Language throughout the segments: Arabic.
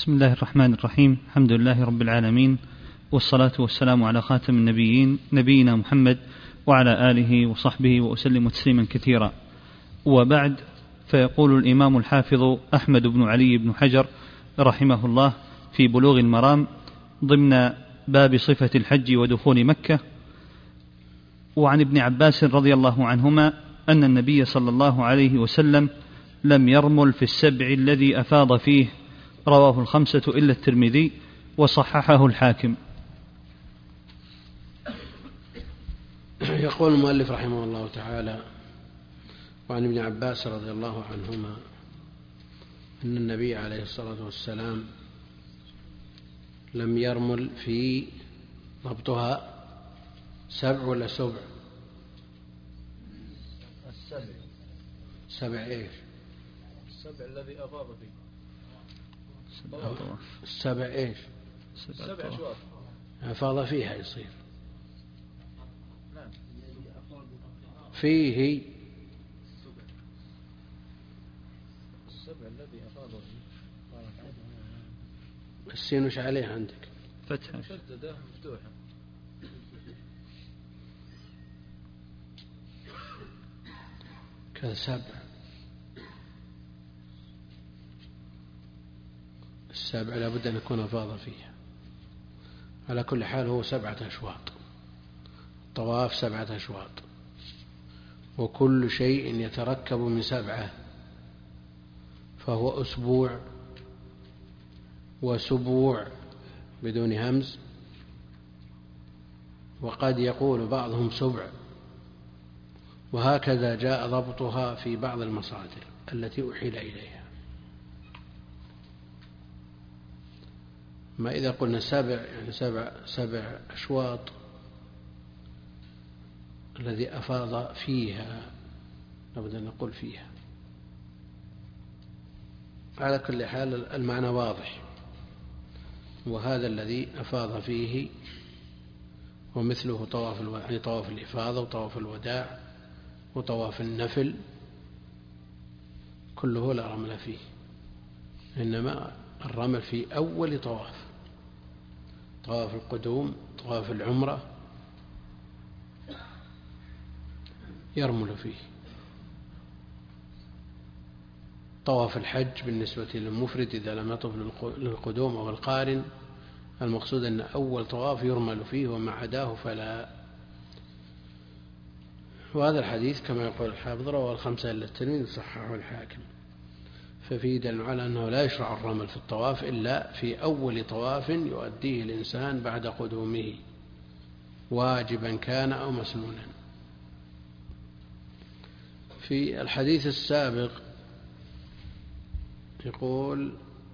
بسم الله الرحمن الرحيم. الحمد لله رب العالمين، والصلاة والسلام على خاتم النبيين نبينا محمد وعلى آله وصحبه وأسلم تسليما كثيرا. وبعد، فيقول الإمام الحافظ أحمد بن علي بن حجر رحمه الله في بلوغ المرام ضمن باب صفة الحج ودخول مكة: وعن ابن عباس رضي الله عنهما أن النبي صلى الله عليه وسلم لم يرمل في السبع الذي أفاض فيه، رواه الخمسة إلا الترمذي وصححه الحاكم. يقول المؤلف رحمه الله تعالى: وعن ابن عباس رضي الله عنهما أن النبي عليه الصلاة والسلام لم يرمل في ضبطها سبع ولا سبع؟ سبع ايش؟ السبع الذي أفاض فيه. السبع ايش؟ سبع أشواط أفاض فيها يصير نعم. فيه السبع الذي أفاض فيه. السين وش عليه عندك؟ فتحة مشددة مفتوحة. كذا سبع. السبع لابد أن يكون أفاض فيها. على كل حال هو 7 أشواط، طواف 7 أشواط، وكل شيء يتركب من 7 فهو أسبوع وسبوع بدون همز، وقد يقول بعضهم سبع، وهكذا جاء ضبطها في بعض المصادر التي أحيل إليها. ما إذا قلنا سبع يعني سبع أشواط الذي أفاض فيها، لابد أن نقول فيها. على كل حال المعنى واضح، وهذا الذي أفاض فيه ومثله طواف الإفاضة وطواف الوداع وطواف النفل كله لا رمل فيه، إنما الرمل في أول طواف القدوم، طواف العمرة يرمل فيه. طواف الحج بالنسبة للمفرد إذا لم يطف للقدوم أو القارن، المقصود أن أول طواف يرمل فيه وما عداه فلا. وهذا الحديث كما يقول الحافظ رواه الخمسة إلا الترمذي وصححه الحاكم، ففيه دليل على أنه لا يشرع الرمل في الطواف إلا في أول طواف يؤديه الإنسان بعد قدومه، واجبا كان أو مسنونا. في الحديث السابق يقول: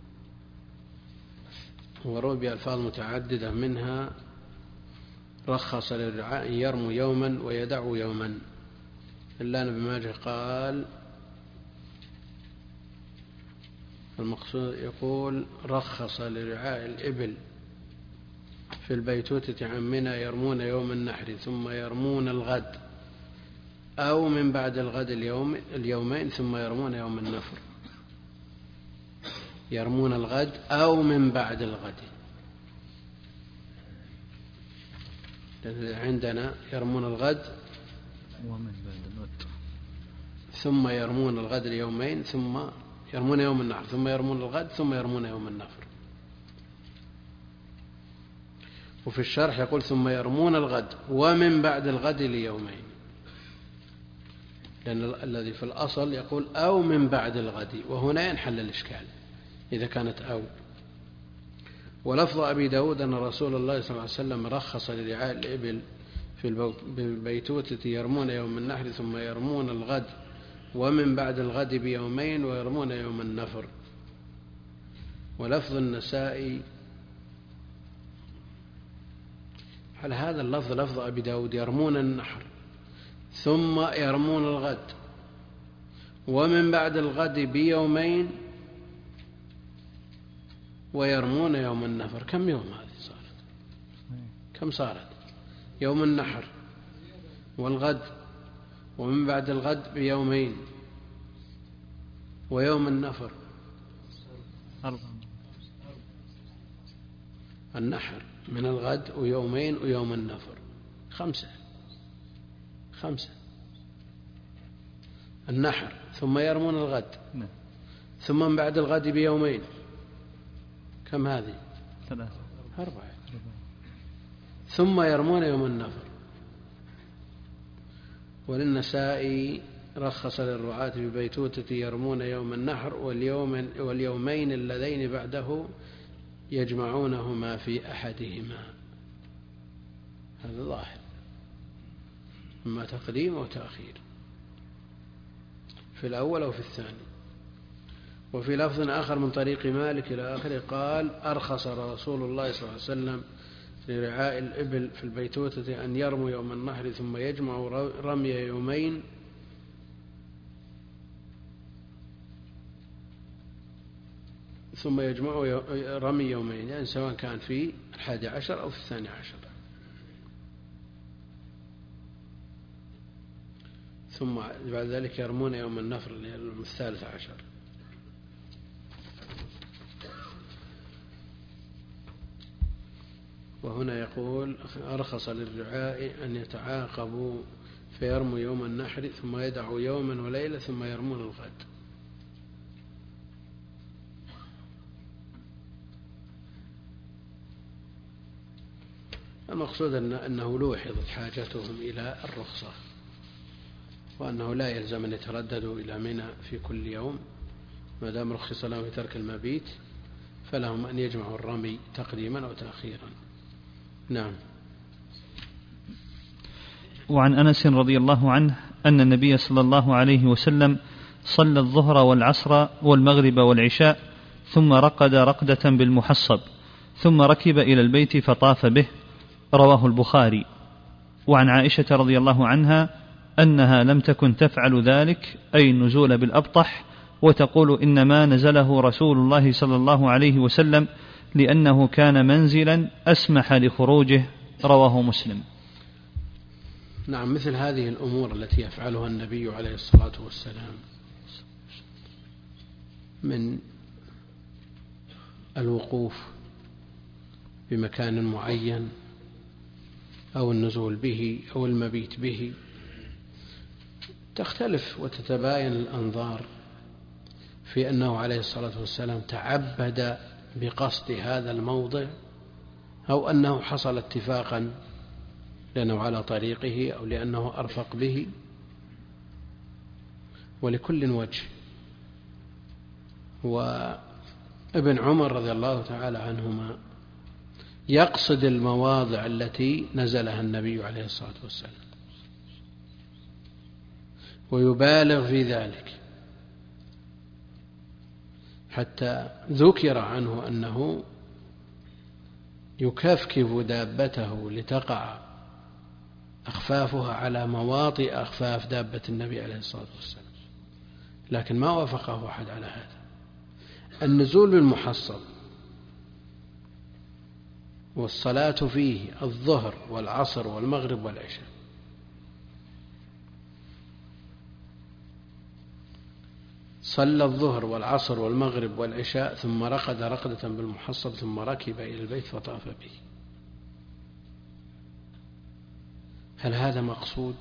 وروي بألفاظ متعددة منها رخص للرعاء يرموا يوما ويدعوا يوما، إلا أن ابن ماجه قال المقصود يقول: رخص لرعاء الإبل في البيتوتة عن منى يرمون يوم النحر ثم يرمون الغد أو من بعد الغد اليومين ثم يرمون يوم النفر. يرمون الغد أو من بعد الغد، عندنا يرمون الغد ومن بعد الغد ثم يرمون الغد اليومين ثم يرمون يوم النحر ثم يرمون الغد ثم يرمون يوم النفر. وفي الشرح يقول: ثم يرمون الغد ومن بعد الغد ليومين، لأن الذي في الأصل يقول أو من بعد الغد، وهنا ينحل الإشكال إذا كانت أو. ولفظ أبي داود أن رسول الله صلى الله عليه وسلم رخص لرعاء الإبل في البيتوتة يرمون يوم النحر ثم يرمون الغد ومن بعد الغد بيومين ويرمون يوم النفر. ولفظ النسائي على هذا اللفظ لفظ أبي داود: يرمون النحر ثم يرمون الغد ومن بعد الغد بيومين ويرمون يوم النفر. كم يوم هذه صارت؟ كم صارت؟ يوم النحر والغد ومن بعد الغد بيومين ويوم النفر النحر من الغد ويومين ويوم النفر، 5. النحر ثم يرمون الغد ثم من بعد الغد بيومين، كم هذه؟ 4. ثم يرمون يوم النفر. وللنسائي رخص للرعاة ببيتوتة يرمون يوم النحر واليومين اللذين بعده يجمعونهما في أحدهما. هذا ظاهر، إما تقديم أو تأخير في الأول أو في الثاني. وفي لفظ آخر من طريق مالك إلى آخره قال: أرخص رسول الله صلى الله عليه وسلم لرعاء الإبل في البيتوتة أن يرموا يوم النحر ثم يجمعوا رمي يومين ثم يجمعوا رمي يومين، يعني سواء كان في 11 أو في 12. ثم بعد ذلك يرمون يوم النفر 13. وهنا يقول: أرخص للرعاء أن يتعاقبوا فيرموا يوم النحر ثم يدعوا يوما وليلة ثم يرمون الغد. المقصود أنه لوحظت حاجتهم إلى الرخصة، وأنه لا يلزم أن يترددوا إلى منى في كل يوم، ما دام رخص لهم في ترك المبيت فلهم أن يجمعوا الرمي تقديما أو تأخيرا. نعم. وعن أنس رضي الله عنه أن النبي صلى الله عليه وسلم صلى الظهر والعصر والمغرب والعشاء ثم رقد رقدة بالمحصب ثم ركب إلى البيت فطاف به، رواه البخاري. وعن عائشة رضي الله عنها أنها لم تكن تفعل ذلك، أي النزول بالأبطح، وتقول إنما نزله رسول الله صلى الله عليه وسلم لأنه كان منزلا أسمح لخروجه، رواه مسلم. نعم، مثل هذه الأمور التي يفعلها النبي عليه الصلاة والسلام من الوقوف بمكان معين أو النزول به أو المبيت به تختلف وتتباين الأنظار في أنه عليه الصلاة والسلام تعبد بقصد هذا الموضع أو أنه حصل اتفاقا لأنه على طريقه أو لأنه أرفق به، ولكل وجه. وابن عمر رضي الله تعالى عنهما يقصد المواضع التي نزلها النبي عليه الصلاة والسلام ويبالغ في ذلك، حتى ذكر عنه أنه يكفكف دابته لتقع أخفافها على مواطئ أخفاف دابة النبي عليه الصلاة والسلام، لكن ما وافقه أحد على هذا. النزول بالمحصب والصلاة فيه الظهر والعصر والمغرب والعشاء، صلى الظهر والعصر والمغرب والعشاء ثم رقد رقدة بالمحصب ثم ركب إلى البيت فطاف به. هل هذا مقصود؟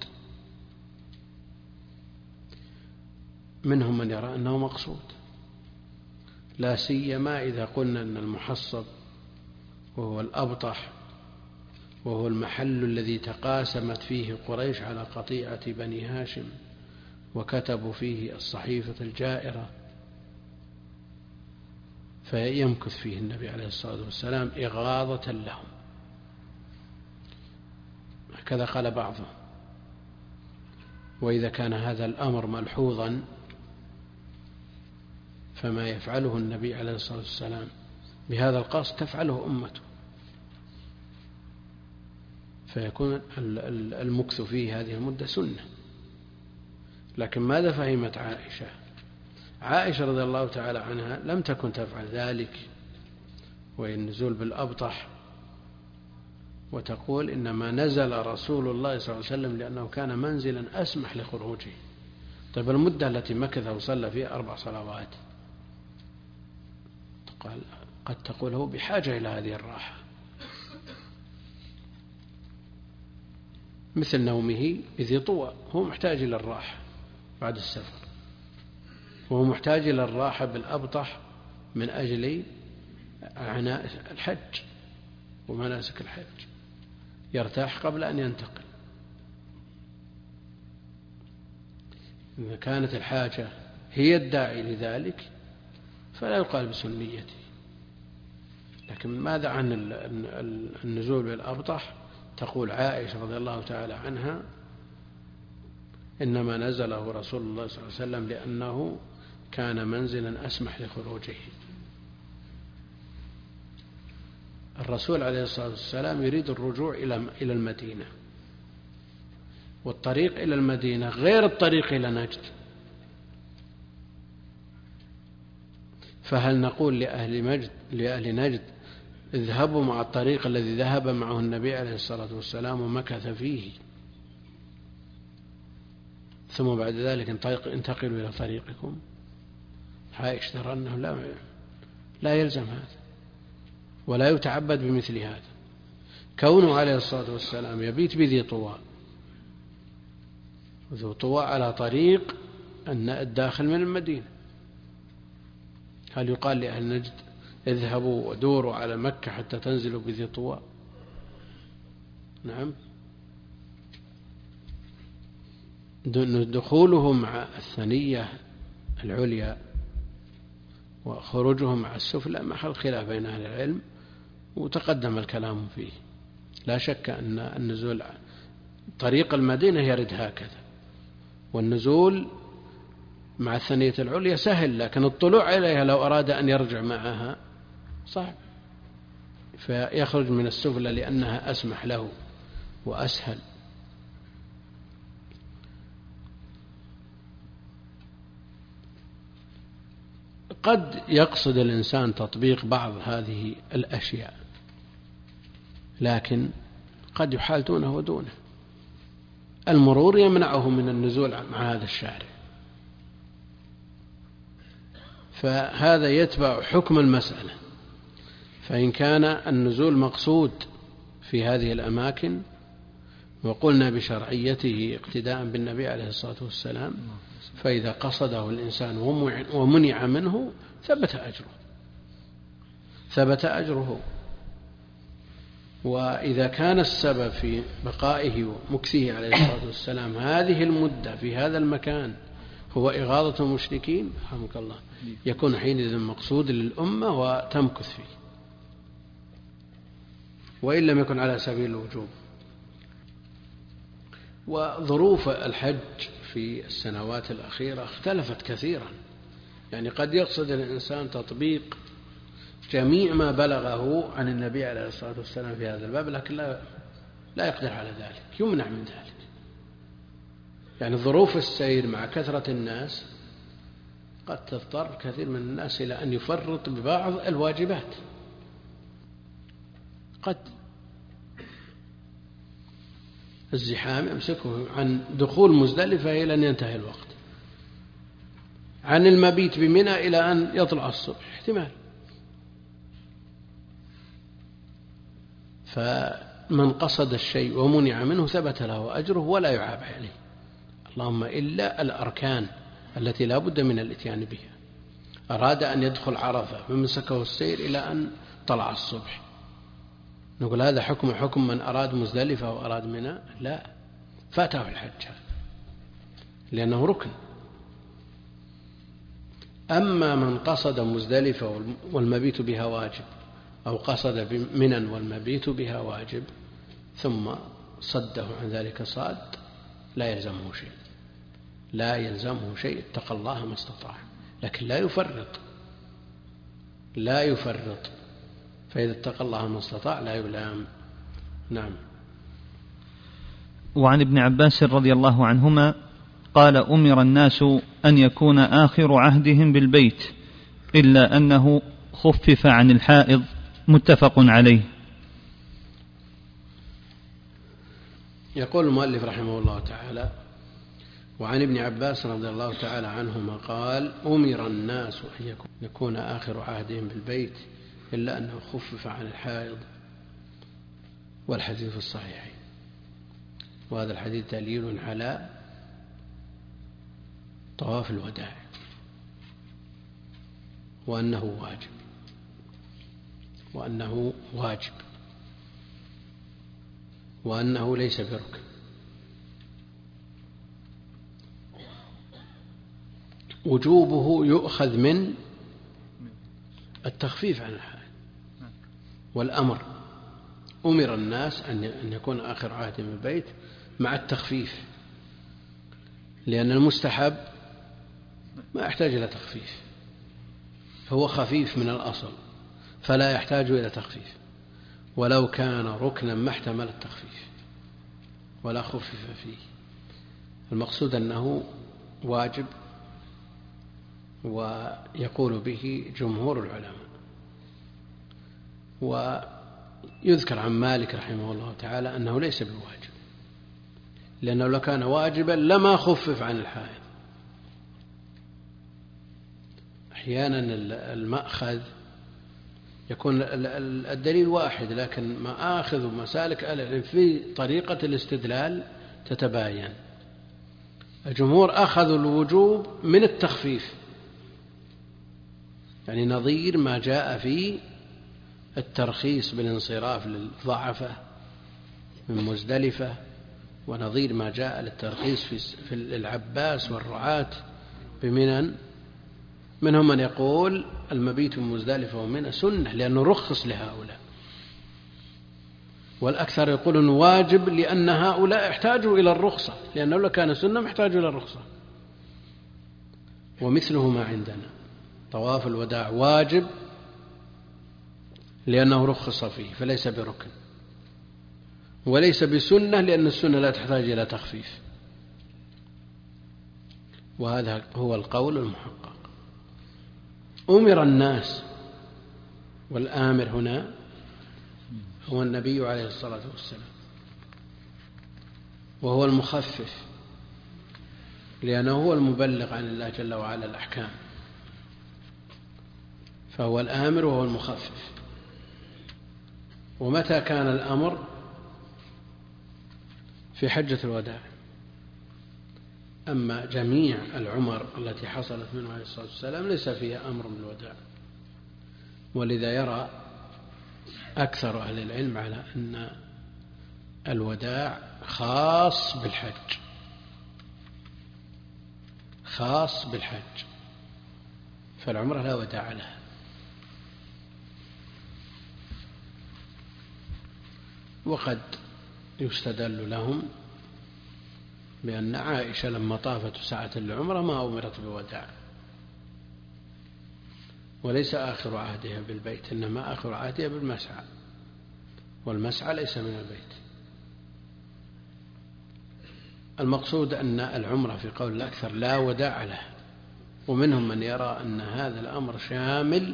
منهم من يرى أنه مقصود، لا سيما إذا قلنا أن المحصب وهو الأبطح وهو المحل الذي تقاسمت فيه قريش على قطيعة بني هاشم وكتبوا فيه الصحيفة الجائرة، فيمكث فيه النبي عليه الصلاة والسلام إغاظة لهم، هكذا قال بعضهم. وإذا كان هذا الأمر ملحوظا فما يفعله النبي عليه الصلاة والسلام بهذا القصد تفعله أمته، فيكون المكث فيه هذه المدة سنة. لكن ماذا فهمت عائشة؟ عائشة رضي الله تعالى عنها لم تكن تفعل ذلك والنزول بالأبطح، وتقول إنما نزل رسول الله صلى الله عليه وسلم لأنه كان منزلا أسمح لخروجه. طيب المدة التي مكث وصلى فيها 4 صلوات قد تقول هو بحاجة إلى هذه الراحة، مثل نومه إذ يطوى، هو محتاج إلى الراحة بعد السفر، وهو محتاج إلى الراحة بالأبطح من أجل عناء الحج ومناسك الحج، يرتاح قبل أن ينتقل. إذا كانت الحاجة هي الداعي لذلك فلا يقال بسنيته. لكن ماذا عن النزول بالأبطح؟ تقول عائشة رضي الله تعالى عنها: إنما نزله رسول الله صلى الله عليه وسلم لأنه كان منزلا أسمح لخروجه. الرسول عليه الصلاة والسلام يريد الرجوع إلى المدينة، والطريق إلى المدينة غير الطريق إلى نجد، فهل نقول لأهل نجد اذهبوا مع الطريق الذي ذهب معه النبي عليه الصلاة والسلام ومكث فيه، ثم بعد ذلك انتقلوا إلى طريقكم؟ عائشة ترى أنه لا يلزم هذا ولا يتعبد بمثل هذا. كونه عليه الصلاة والسلام يبيت بذي طوى، ذو طوى على طريق الداخل من المدينة، هل يقال لأهل نجد اذهبوا ودوروا على مكة حتى تنزلوا بذي طوى؟ نعم. دخولهم مع الثنية العليا وخروجهم مع السفلى محل خلاف بين أهل العلم، وتقدم الكلام فيه. لا شك أن النزول طريق المدينة يرد هكذا، والنزول مع الثنية العليا سهل، لكن الطلوع إليها لو أراد أن يرجع معها صعب، فيخرج من السفلى لأنها أسمح له وأسهل. قد يقصد الإنسان تطبيق بعض هذه الأشياء، لكن قد يحال دونه ودونه. المرور يمنعه من النزول مع هذا الشارع، فهذا يتبع حكم المسألة. فإن كان النزول مقصود في هذه الأماكن وقلنا بشرعيته اقتداء بالنبي عليه الصلاة والسلام، فإذا قصده الإنسان ومنع منه ثبت أجره. وإذا كان السبب في بقائه ومكثه عليه الصلاة والسلام هذه المدة في هذا المكان هو إغاظة المشركين رحمك الله، يكون حينئذ مقصود للأمة وتمكث فيه، وإن لم يكن على سبيل الوجوب. وظروف الحج في السنوات الأخيرة اختلفت كثيرا، يعني قد يقصد الإنسان تطبيق جميع ما بلغه عن النبي عليه الصلاة والسلام في هذا الباب، لكن لا يقدر على ذلك، يمنع من ذلك. يعني ظروف السير مع كثرة الناس قد تضطر كثير من الناس إلى أن يفرط ببعض الواجبات. قد الزحام يمسكه عن دخول مزدلفة إلى أن ينتهي الوقت، عن المبيت بمنى إلى أن يطلع الصبح احتمال. فمن قصد الشيء ومنع منه ثبت له أجره ولا يعاب عليه، اللهم إلا الأركان التي لا بد من الاتيان بها. أراد أن يدخل عرفة فمسكه السير إلى أن طلع الصبح، نقول هذا حكم من أراد مزدلفة وأراد منى؟ لا، فاته الحج لأنه ركن. أما من قصد مزدلفة والمبيت بها واجب، أو قصد منى والمبيت بها واجب ثم صده عن ذلك صاد، لا يلزمه شيء، اتقى الله ما استطاع، لكن لا يفرط. فإذا اتقى الله ما استطاع لا يلام. نعم. وعن ابن عباس رضي الله عنهما قال: أمر الناس أن يكون آخر عهدهم بالبيت إلا أنه خفف عن الحائض، متفق عليه. يقول المؤلف رحمه الله تعالى: وعن ابن عباس رضي الله تعالى عنهما قال: أمر الناس أن يكون آخر عهدهم بالبيت إلا أنه خفف عن الحائض، والحديث الصحيحين. وهذا الحديث دليل على طواف الوداع وأنه واجب وأنه ليس بركن. وجوبه يؤخذ من التخفيف عن الحال والأمر. أمر الناس أن يكون آخر عهد من البيت مع التخفيف، لأن المستحب ما يحتاج إلى تخفيف، هو خفيف من الأصل فلا يحتاج إلى تخفيف، ولو كان ركنا ما احتمل التخفيف ولا خفف فيه. المقصود أنه واجب، ويقول به جمهور العلماء. ويذكر عن مالك رحمه الله تعالى أنه ليس بواجب، لأنه لو كان واجبا لما خفف عن الحائض. أحيانا المأخذ يكون الدليل واحد، لكن مآخذ ومسالك العلم في طريقة الاستدلال تتباين. الجمهور أخذوا الوجوب من التخفيف، يعني نظير ما جاء في الترخيص بالانصراف للضعفة من مزدلفة، ونظير ما جاء للترخيص في العباس والرعاة بمنن. منهم من يقول المبيت من مزدلفة ومنى سنة لأنه رخص لهؤلاء، والأكثر يقولون واجب لأن هؤلاء احتاجوا إلى الرخصة، لأنه لو كان سنة محتاجوا إلى الرخصة. ومثله ما عندنا، طواف الوداع واجب لأنه رخص فيه فليس بركن، وليس بسنة لأن السنة لا تحتاج إلى تخفيف. وهذا هو القول المحقق. أمر الناس، والآمر هنا هو النبي عليه الصلاة والسلام، وهو المخفف لأنه هو المبلغ عن الله جل وعلا الأحكام، فهو الآمر وهو المخفف. ومتى كان الأمر؟ في حجة الوداع. أما جميع العمر التي حصلت منه عليه الصلاة والسلام ليس فيها أمر بالوداع، ولذا يرى أكثر أهل العلم على أن الوداع خاص بالحج، خاص بالحج، فالعمرة لا وداع لها. وقد يستدل لهم بأن عائشة لما طافت ساعة العمرة ما أمرت بوداع، وليس آخر عهدها بالبيت، إنما آخر عهدها بالمسعى، والمسعى ليس من البيت. المقصود أن العمرة في قول الأكثر لا وداع له، ومنهم من يرى أن هذا الأمر شامل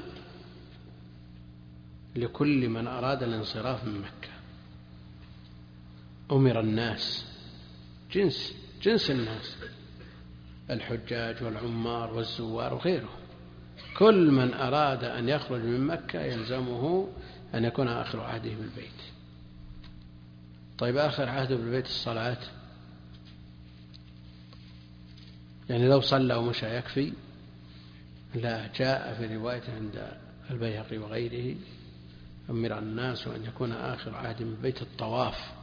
لكل من أراد الانصراف من مكة. أمر الناس جنس الناس، الحجاج والعمار والزوار وغيره، كل من أراد أن يخرج من مكة يلزمه أن يكون آخر عهده بالبيت. طيب آخر عهده بالبيت الصلاة، يعني لو صلى ومشى يكفي؟ لا، جاء في رواية عند البيهقي وغيره أمر الناس أن يكون آخر عهد من بيت الطواف.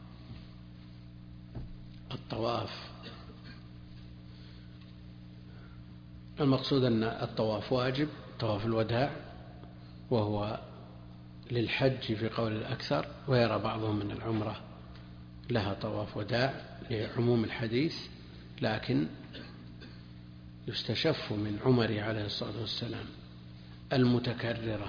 المقصود أن الطواف واجب، طواف الوداع، وهو للحج في قول الأكثر، ويرى بعضهم من العمرة لها طواف وداع لعموم الحديث، لكن يستشف من عمره عليه الصلاة والسلام المتكررة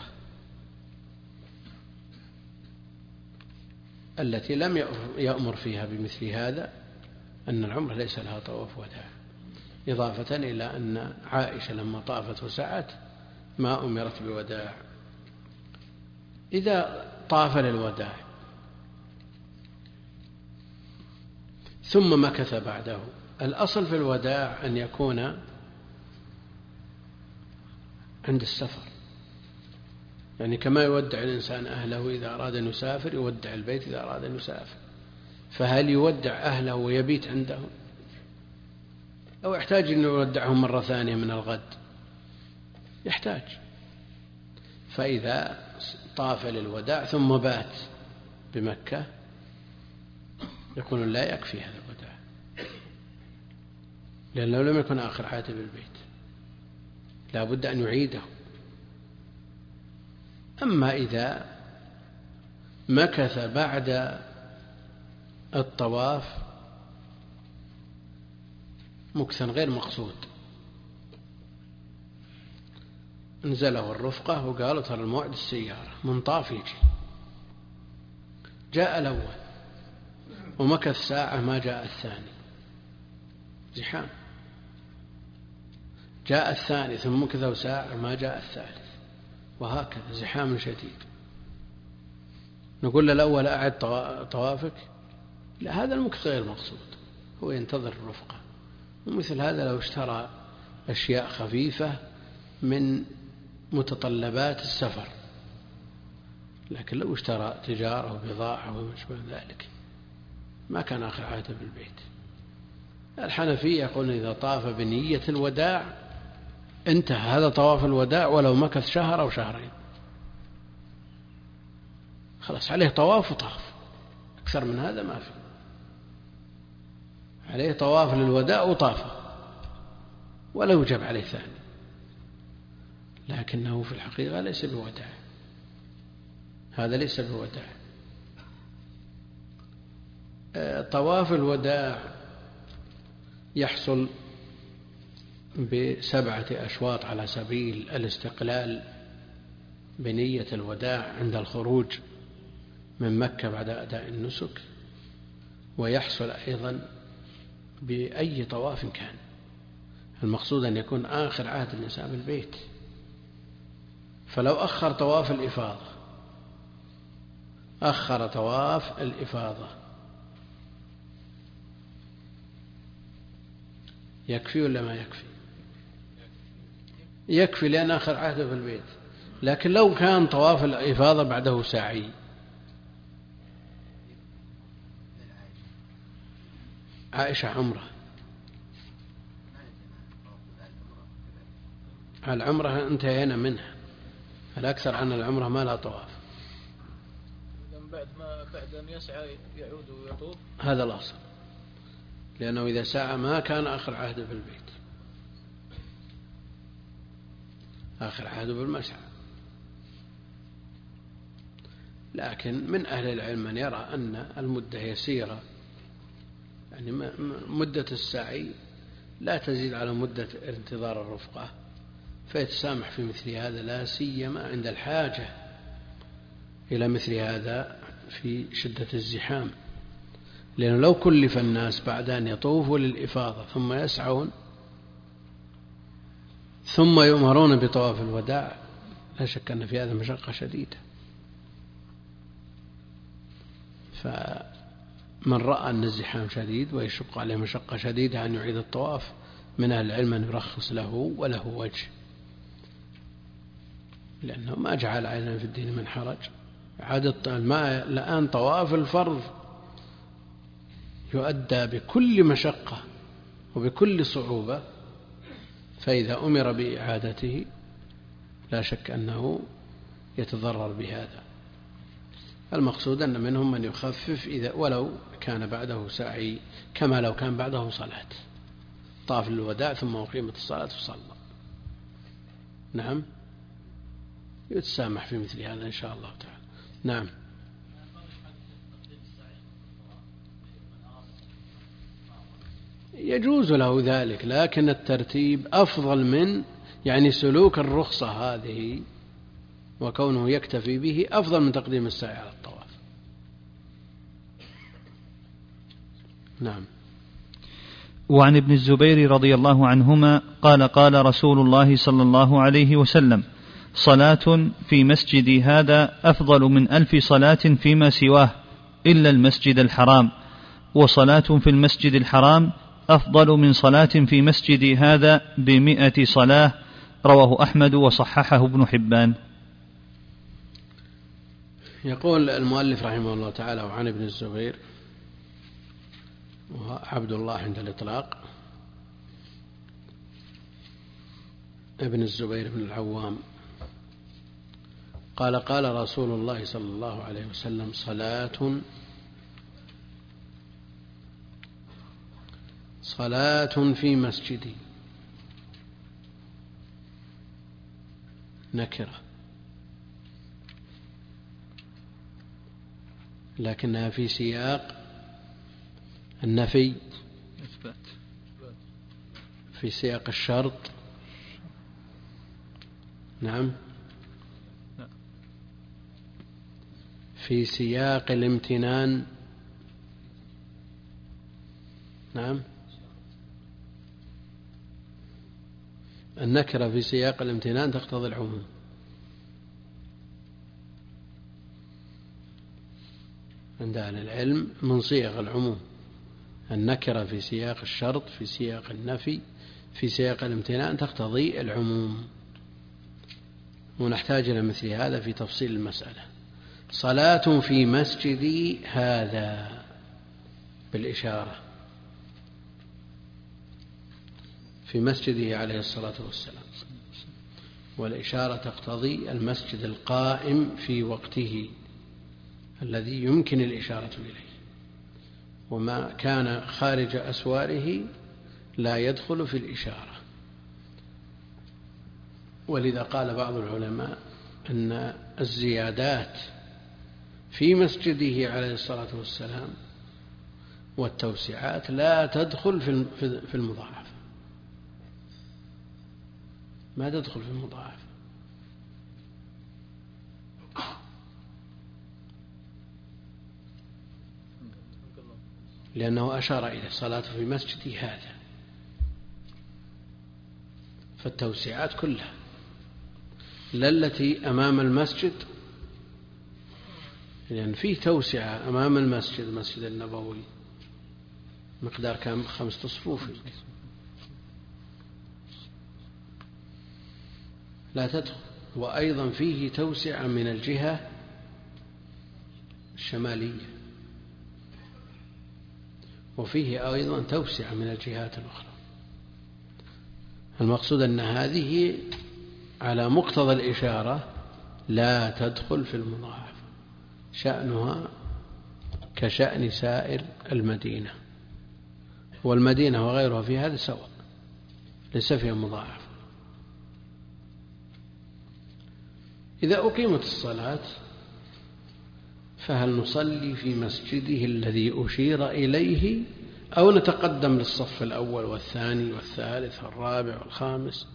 التي لم يأمر فيها بمثل هذا أن العمرة ليس لها طواف وداع، إضافة إلى أن عائشة لما طافت وسعت ما أمرت بوداع. إذا طاف للوداع ثم مكث بعده، الأصل في الوداع أن يكون عند السفر، يعني كما يودع الإنسان أهله إذا أراد أن يسافر، يودع البيت إذا أراد أن يسافر. فهل يودع أهله ويبيت عندهم أو يحتاج أن يودعهم مرة ثانية من الغد؟ يحتاج. فإذا طاف للوداع ثم بات بمكة يقول لا يكفي هذا الوداع، لأنه لم يكن آخر عهد بالبيت، لا بد أن يعيده. أما إذا مكث بعد الطواف مكثا غير مقصود، نزله الرفقة وقالوا ترى الموعد السيارة من طاف يجي، جاء الأول ومكث ساعة ما جاء الثاني، زحام. جاء الثاني ثم مكثوا ساعة ما جاء الثالث، وهكذا زحام شديد. نقول للأول أعد طوافك؟ لا، هذا المكث غير مقصود، هو ينتظر الرفقة. ومثل هذا لو اشترى أشياء خفيفة من متطلبات السفر، لكن لو اشترى تجارة وبضاعة وما شابه ذلك ما كان آخر عهده بالبيت. الحنفية يقولون إذا طاف بنية الوداع انتهى هذا طواف الوداع ولو مكث شهر أو شهرين، خلاص عليه طواف وطاف، أكثر من هذا ما في، عليه طواف للوداع وطاف ولا يوجب عليه ثاني، لكنه في الحقيقة ليس بوداع، هذا ليس بوداع. طواف الوداع يحصل ب7 أشواط على سبيل الاستقلال بنية الوداع عند الخروج من مكة بعد أداء النسك، ويحصل أيضا بأي طواف كان. المقصود أن يكون آخر عهد النساء بالبيت. فلو أخر طواف الإفاضة، أخر طواف الإفاضة يكفي ولا ما يكفي؟ يكفي، لأن آخر عهده في البيت. لكن لو كان طواف الإفاضة بعده سعي، عائشة عمرة، العمرة انتهينا منها، الأكثر عن العمرة ما لها طواف. بعد أن يسعى يعود ويطوف، هذا الأصل، لأنه إذا سعى ما كان آخر عهده في البيت، آخر عهده بالمسعى. لكن من أهل العلم من يرى أن المدة يسيرة، يعني مدة السعي لا تزيد على مدة انتظار الرفقة، فيتسامح في مثل هذا، لا سيما عند الحاجة إلى مثل هذا في شدة الزحام. لأنه لو كلف الناس بعد أن يطوفوا للإفاضة ثم يسعون ثم يؤمرون بطواف الوداع، لا شك أن في هذا مشقة شديدة. فمن رأى أن الزحام شديد ويشق عليه مشقة شديدة أن يعيد الطواف، من أهل العلم أن يرخص له وله وجه، لأنه ما جعل علينا في الدين من حرج. الآن طواف الفرض يؤدى بكل مشقة وبكل صعوبة، فإذا أمر بإعادته لا شك أنه يتضرر بهذا. المقصود أن منهم من يخفف إذا ولو كان بعده سعي، كما لو كان بعده صلاة، طاف للوداع ثم أقيمت الصلاة فصلى، نعم، يتسامح في مثل هذا إن شاء الله تعالى. نعم. يجوز له ذلك، لكن الترتيب أفضل من يعني سلوك الرخصة هذه وكونه يكتفي به أفضل من تقديم السعي على الطواف. نعم. وعن ابن الزبير رضي الله عنهما قال قال رسول الله صلى الله عليه وسلم: صلاة في مسجدي هذا أفضل من 1000 صلاة فيما سواه إلا المسجد الحرام، وصلاة في المسجد الحرام أفضل من صلاة في مسجدي هذا ب100 صلاة. رواه أحمد وصححه ابن حبان. يقول المؤلف رحمه الله تعالى: وعن ابن الزبير وعبد الله عند الإطلاق ابن الزبير بن العوام قال قال رسول الله صلى الله عليه وسلم: صلاة في مسجدي نكرة لكنها في سياق النفي، في سياق الشرط، نعم، في سياق الامتنان، نعم، النكرة في سياق الامتنان تقتضي العموم. عند أهل العلم من صيغ العموم النكرة في سياق الشرط، في سياق النفي، في سياق الامتنان تقتضي العموم، ونحتاج إلى مثل هذا في تفصيل المسألة. صلاة في مسجدي هذا بالإشارة، في مسجده عليه الصلاة والسلام، والإشارة تقتضي المسجد القائم في وقته الذي يمكن الإشارة إليه، وما كان خارج أسواره لا يدخل في الإشارة. ولذا قال بعض العلماء أن الزيادات في مسجده عليه الصلاة والسلام والتوسعات لا تدخل في المضاعف، ما تدخل في المضاعف، لأنه أشار إلى الصلاة في مسجدي هذا، فالتوسعات كلها لا التي أمام المسجد، لأن فيه توسعة أمام المسجد، المسجد النبوي مقدار كم 5 صفوف لا تدخل، وأيضا فيه توسعة من الجهة الشمالية، وفيه أيضا توسعة من الجهات الأخرى. المقصود أن هذه على مقتضى الإشارة لا تدخل في المضاعف، شأنها كشأن سائر المدينة، والمدينة وغيرها في هذا سواء، ليس فيها مضاعف. إذا أقيمت الصلاة فهل نصلي في مسجده الذي أشير إليه أو نتقدم للصف الأول والثاني والثالث والرابع والخامس؟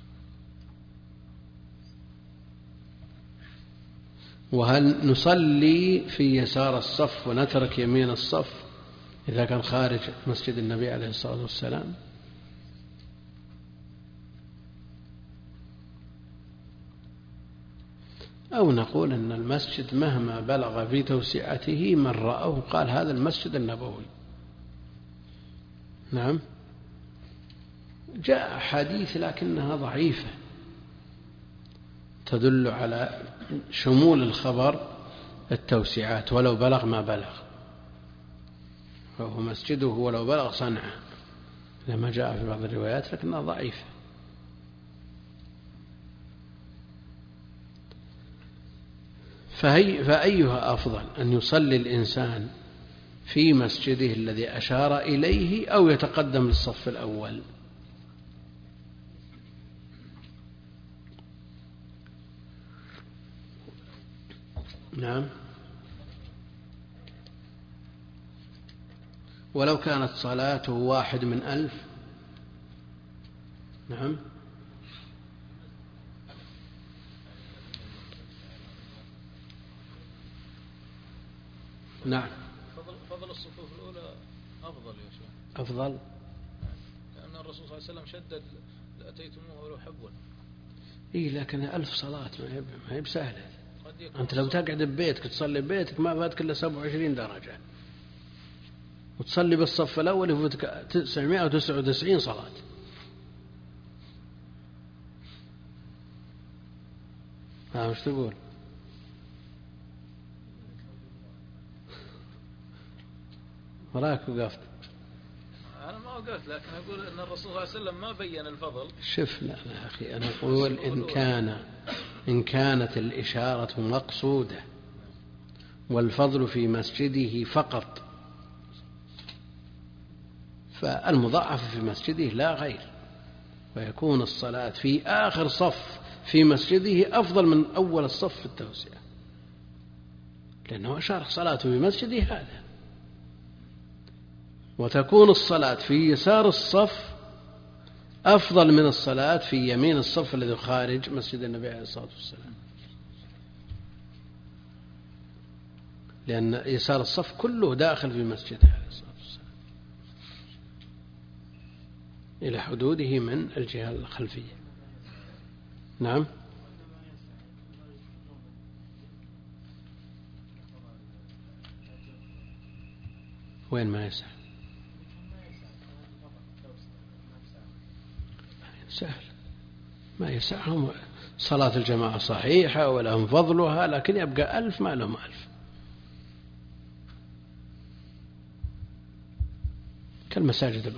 وهل نصلي في يسار الصف ونترك يمين الصف إذا كان خارج مسجد النبي عليه الصلاة والسلام؟ أو نقول أن المسجد مهما بلغ في توسعته من رأوه قال هذا المسجد النبوي. نعم، جاء حديث لكنها ضعيفة تدل على شمول الخبر التوسعات ولو بلغ ما بلغ، فهو مسجده ولو بلغ صنعاء لما جاء في بعض الروايات، لكنها ضعيفة. فأيها أفضل، أن يصلي الإنسان في مسجده الذي أشار إليه أو يتقدم للصف الأول؟ نعم، ولو كانت صلاته 1 من 1000. نعم، نعم، فضل الصفوف الأولى أفضل يا شيخ، أفضل، لأن الرسول صلى الله عليه وسلم شدد لأتيتموه ولو حبوا. إيه، لكن 1000 صلاة ما هي بسهلة. أنت لو تقعد ببيتك تصلي ببيتك ما فاتك إلا 27 درجة، وتصلي بالصف الأول يفوتك 999 صلاة. وش تقول؟ وراك وقفت. قلت، لكن أقول أن الرسول صلى الله عليه وسلم ما بين الفضل. شوف، لا يا أخي، أنا أقول إن كانت الإشارة مقصودة والفضل في مسجده فقط، فالمضاعف في مسجده لا غير، ويكون الصلاة في آخر صف في مسجده أفضل من أول الصف في التوسعة، لأنه أشار صلاته في مسجده هذا. وتكون الصلاة في يسار الصف أفضل من الصلاة في يمين الصف الذي خارج مسجد النبي عليه الصلاة والسلام، لأن يسار الصف كله داخل في مسجده عليه الصلاة والسلام إلى حدوده من الجهة الخلفية. نعم. وين ما يسع؟ سهل، ما يسعهم. صلاة الجماعة صحيحة ولهم فضلها، لكن يبقى 1000 ما لهم 1000، كالمساجد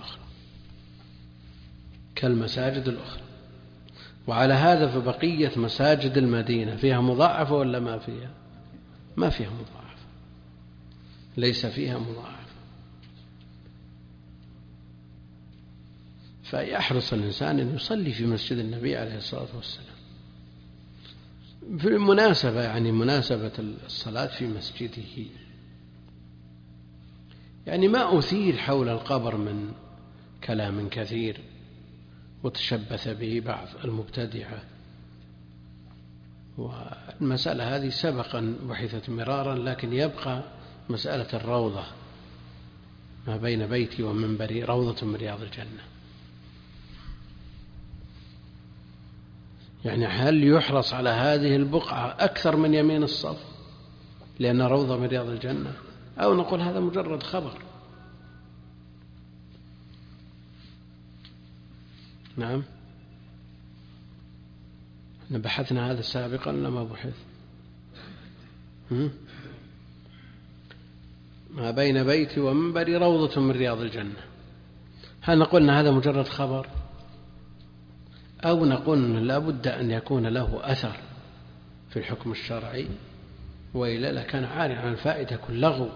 الأخرى. وعلى هذا فبقية مساجد المدينة فيها مضاعفة ولا ما فيها؟ ما فيها مضاعفة، ليس فيها مضاعفة. فيحرص الإنسان أن يصلي في مسجد النبي عليه الصلاة والسلام في المناسبة، يعني مناسبة الصلاة في مسجده. يعني ما أثير حول القبر من كلام كثير وتشبث به بعض المبتدعة، والمسألة هذه سبقا بحثت مرارا، لكن يبقى مسألة الروضة ما بين بيتي ومنبري روضة من رياض الجنة. يعني هل يحرص على هذه البقعة أكثر من يمين الصف لأن روضة من رياض الجنة، أو نقول هذا مجرد خبر؟ نعم. بحثنا هذا سابقا لما بحث ما بين بيتي ومنبري روضة من رياض الجنة. هل نقول أن هذا مجرد خبر، أو نقول لا بد أن يكون له أثر في الحكم الشرعي، وإلا لكان عاري عن الفائدة كل لغو.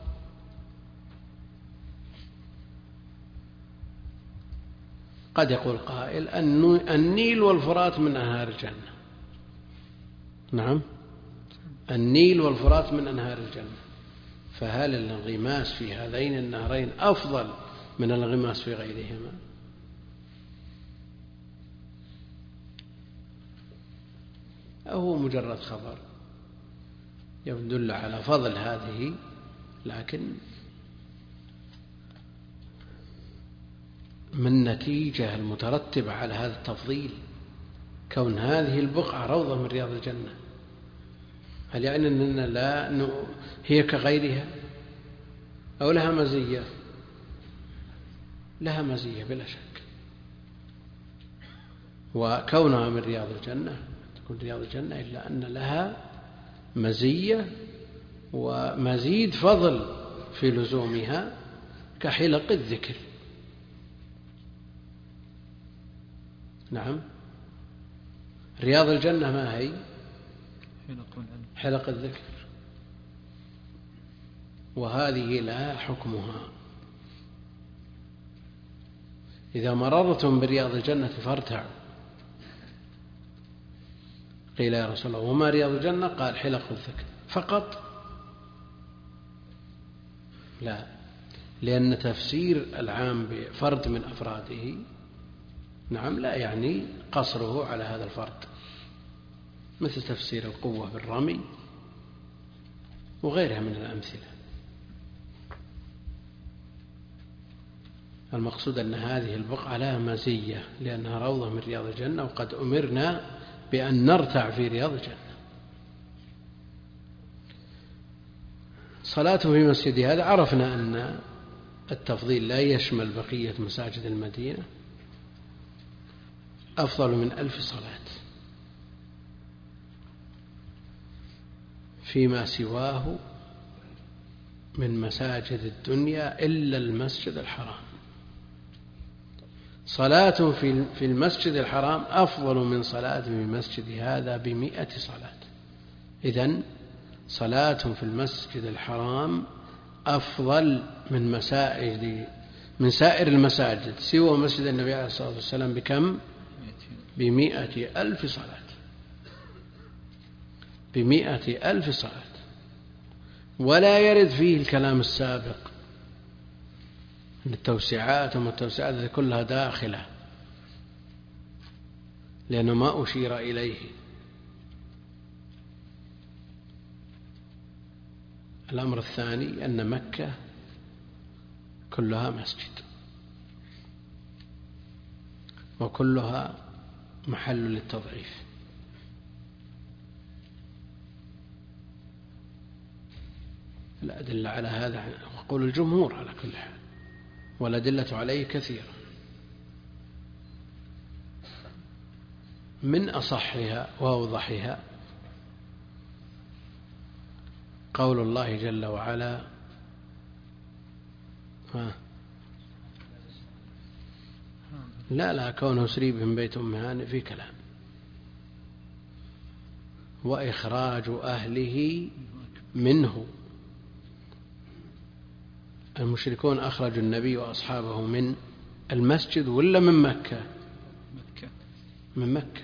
قد يقول قائل النيل والفرات من أنهار الجنة. نعم، النيل والفرات من أنهار الجنة، فهل الانغماس في هذين النهرين أفضل من الانغماس في غيرهما؟ أو هو مجرد خبر يدل على فضل هذه، لكن من نتيجة المترتبة على هذا التفضيل كون هذه البقعة روضة من رياض الجنة، هل يعني أننا لا هي كغيرها أو لها مزية؟ لها مزية بلا شك، وكونها من رياض الجنة تكون رياض الجنة، إلا أن لها مزية ومزيد فضل في لزومها كحلق الذكر. نعم، رياض الجنة ما هي؟ حلق الذكر، وهذه لا حكمها. إذا مررتم برياض الجنة فارتعوا. قيل يا رسول الله وما رياض الجنة؟ قال حلق الذكر فقط. لا، لأن تفسير العام بفرد من أفراده نعم لا يعني قصره على هذا الفرد، مثل تفسير القوة بالرمي وغيرها من الأمثلة. المقصود أن هذه البقعة لها مزية لأنها روضة من رياض الجنة، وقد أمرنا بأن نرتع في رياض الجنة. صلاته في مسجد هذا عرفنا أن التفضيل لا يشمل بقية مساجد المدينة، أفضل من 1000 صلاة فيما سواه من مساجد الدنيا إلا المسجد الحرام. صلاة في المسجد الحرام أفضل من صلاة في المسجد هذا ب100 صلاة. إذن صلاة في المسجد الحرام أفضل من سائر المساجد سوى مسجد النبي عليه الصلاة والسلام بكم؟ ب100,000 صلاة. ب100,000 صلاة. ولا يرد فيه الكلام السابق أن التوسعات وما التوسعات كلها داخلة، لأنه ما أشير إليه. الأمر الثاني أن مكة كلها مسجد وكلها محل للتضعيف. الأدلة على هذا يقول الجمهور على كل حال، والأدلة عليه كثيرة. من أصحها وأوضحها قول الله جل وعلا: لا كونه سري من بيت أم هانئ في كلام، وإخراج أهله منه. المشركون أخرجوا النبي وأصحابه من المسجد ولا من مكة؟ من مكة.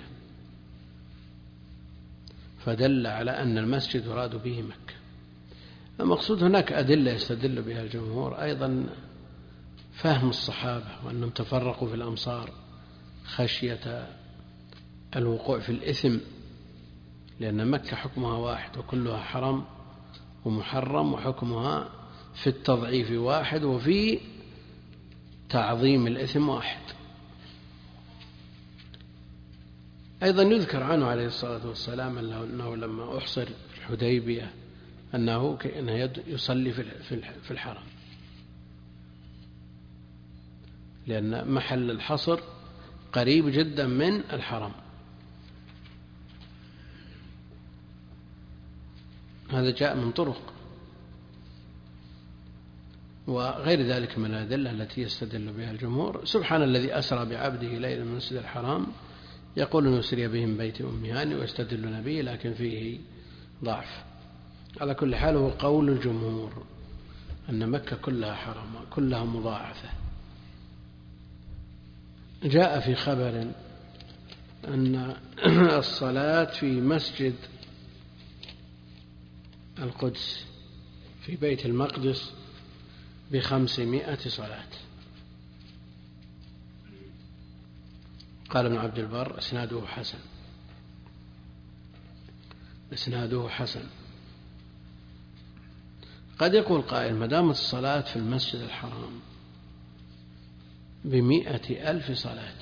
فدل على أن المسجد يراد به مكة. المقصود هناك أدلة يستدل بها الجمهور، أيضا فهم الصحابة وأنهم تفرقوا في الأمصار خشية الوقوع في الإثم، لأن مكة حكمها واحد وكلها حرم ومحرم، وحكمها في التضعيف واحد وفي تعظيم الإثم واحد. أيضا يذكر عنه عليه الصلاة والسلام أنه لما أحصر في الحديبية أنه كأنه يصلي في الحرم، لأن محل الحصر قريب جدا من الحرم. هذا جاء من طرق، وغير ذلك من الأدلة التي يستدل بها الجمهور. سبحان الذي أسرى بعبده ليلا من المسجد الحرام، يقول أن يسري بهم بيت أم هانئ ويستدلون به، لكن فيه ضعف. على كل حال هو قول الجمهور أن مكة كلها حرم كلها مضاعفة. جاء في خبر أن الصلاة في مسجد القدس في بيت المقدس ب500 صلاة. قال ابن عبد البر: إسناده حسن. إسناده حسن. قد يقول قائل: ما دامت الصلاة في المسجد الحرام ب100,000 صلاة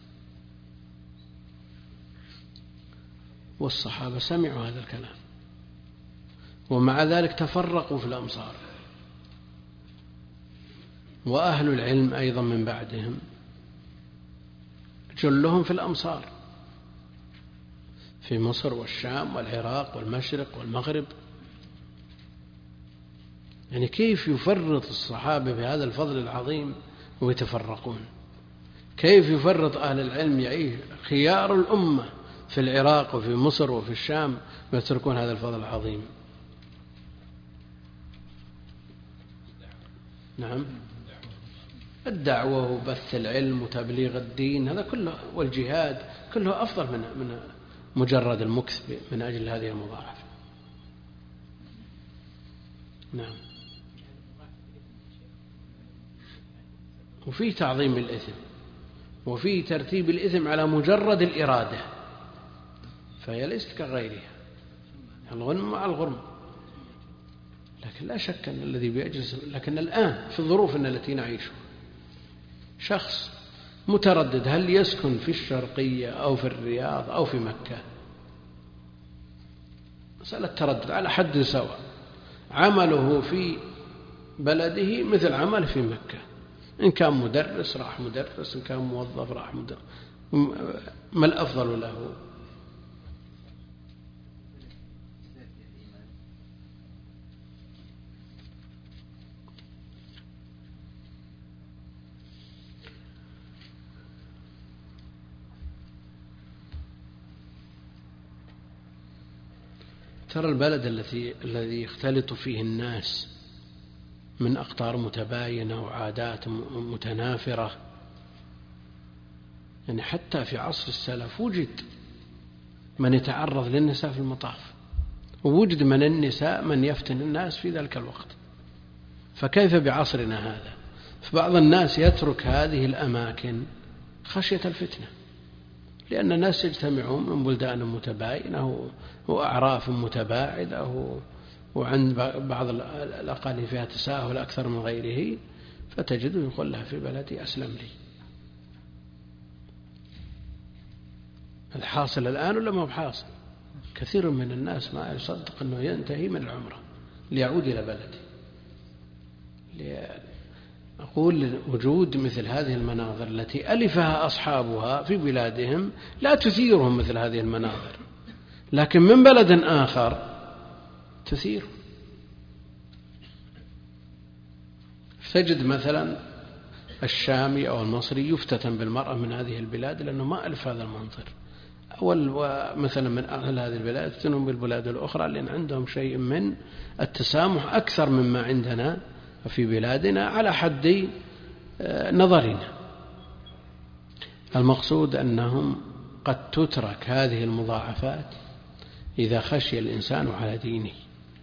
والصحابة سمعوا هذا الكلام ومع ذلك تفرقوا في الأمصار، وأهل العلم أيضا من بعدهم جلهم في الأمصار، في مصر والشام والعراق والمشرق والمغرب، يعني كيف يفرط الصحابة بهذا الفضل العظيم ويتفرقون؟ كيف يفرط أهل العلم يعيش خيار الأمة في العراق وفي مصر وفي الشام ويتركون هذا الفضل العظيم؟ نعم، الدعوة وبث العلم وتبليغ الدين هذا كله، والجهاد كله أفضل من مجرد المكث من أجل هذه المضاعفة. نعم. وفي تعظيم الإثم وفي ترتيب الإثم على مجرد الإرادة، فهي ليست كغيرها، الغنم مع الغرم. لكن لا شك أن الذي بيجلس، لكن الآن في الظروف التي نعيشها شخص متردد هل يسكن في الشرقية أو في الرياض أو في مكة، مسألة تردد على حد سواء، عمله في بلده مثل عمله في مكة، إن كان مدرس راح مدرس، إن كان موظف راح مدرس، ما الأفضل له؟ ترى البلد الذي يختلط فيه الناس من أقطار متباينة وعادات متنافرة، يعني حتى في عصر السلف وجد من يتعرض للنساء في المطاف، ووجد من النساء من يفتن الناس في ذلك الوقت، فكيف بعصرنا هذا؟ فبعض الناس يترك هذه الأماكن خشية الفتنة، لأن الناس يجتمعون من بلدان متباينة وأعراف متباعدة وعند بعض الأقاليم فيها تساهل أكثر من غيره، فتجد يقول لها في بلدي أسلم لي. الحاصل الآن ولا ما هو حاصل؟ كثير من الناس ما يصدق أنه ينتهي من العمرة ليعود إلى بلده. أقول وجود مثل هذه المناظر التي ألفها أصحابها في بلادهم لا تثيرهم مثل هذه المناظر، لكن من بلد آخر تثير. تجد مثلا الشامي أو المصري يفتتن بالمرأة من هذه البلاد لأنه ما ألف هذا المنظر، مثلا من أهل هذه البلاد يفتتنهم بالبلاد الأخرى لأن عندهم شيء من التسامح أكثر مما عندنا في بلادنا على حد نظرنا. المقصود أنهم قد تترك هذه المضاعفات إذا خشي الإنسان على دينه.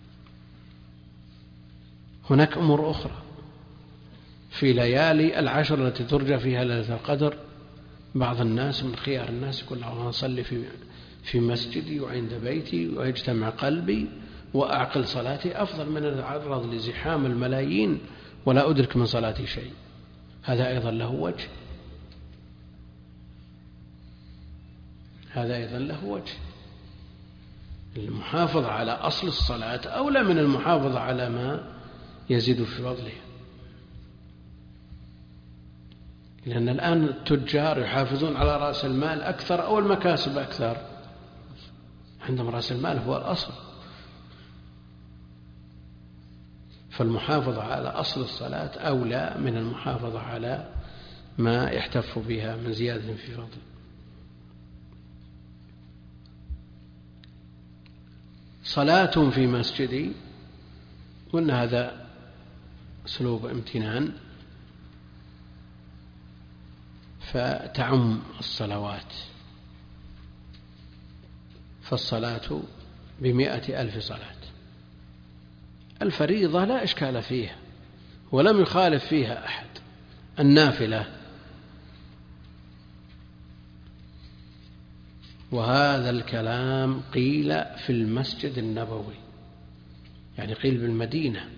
هناك أمور أخرى في ليالي العشر التي ترجى فيها ليلة القدر، بعض الناس من خيار الناس يقول أنا أصلي في مسجدي وعند بيتي ويجتمع قلبي وأعقل صلاتي أفضل من أن أتعرض لزحام الملايين ولا أدرك من صلاتي شيء. هذا أيضا له وجه، هذا أيضا له وجه. المحافظة على أصل الصلاة أولى من المحافظة على ما يزيد في فضلها، لأن الآن التجار يحافظون على رأس المال أكثر أو المكاسب أكثر، عندهم رأس المال هو الأصل. فالمحافظة على أصل الصلاة أولى من المحافظة على ما يحتف بها من زيادة في فضل. صلاة في مسجدي، قلنا هذا أسلوب امتنان، فتعم الصلوات، فالصلاة 100,000 صلاة. الفريضة لا إشكال فيها ولم يخالف فيها أحد. النافلة، وهذا الكلام قيل في المسجد النبوي، يعني قيل بالمدينة.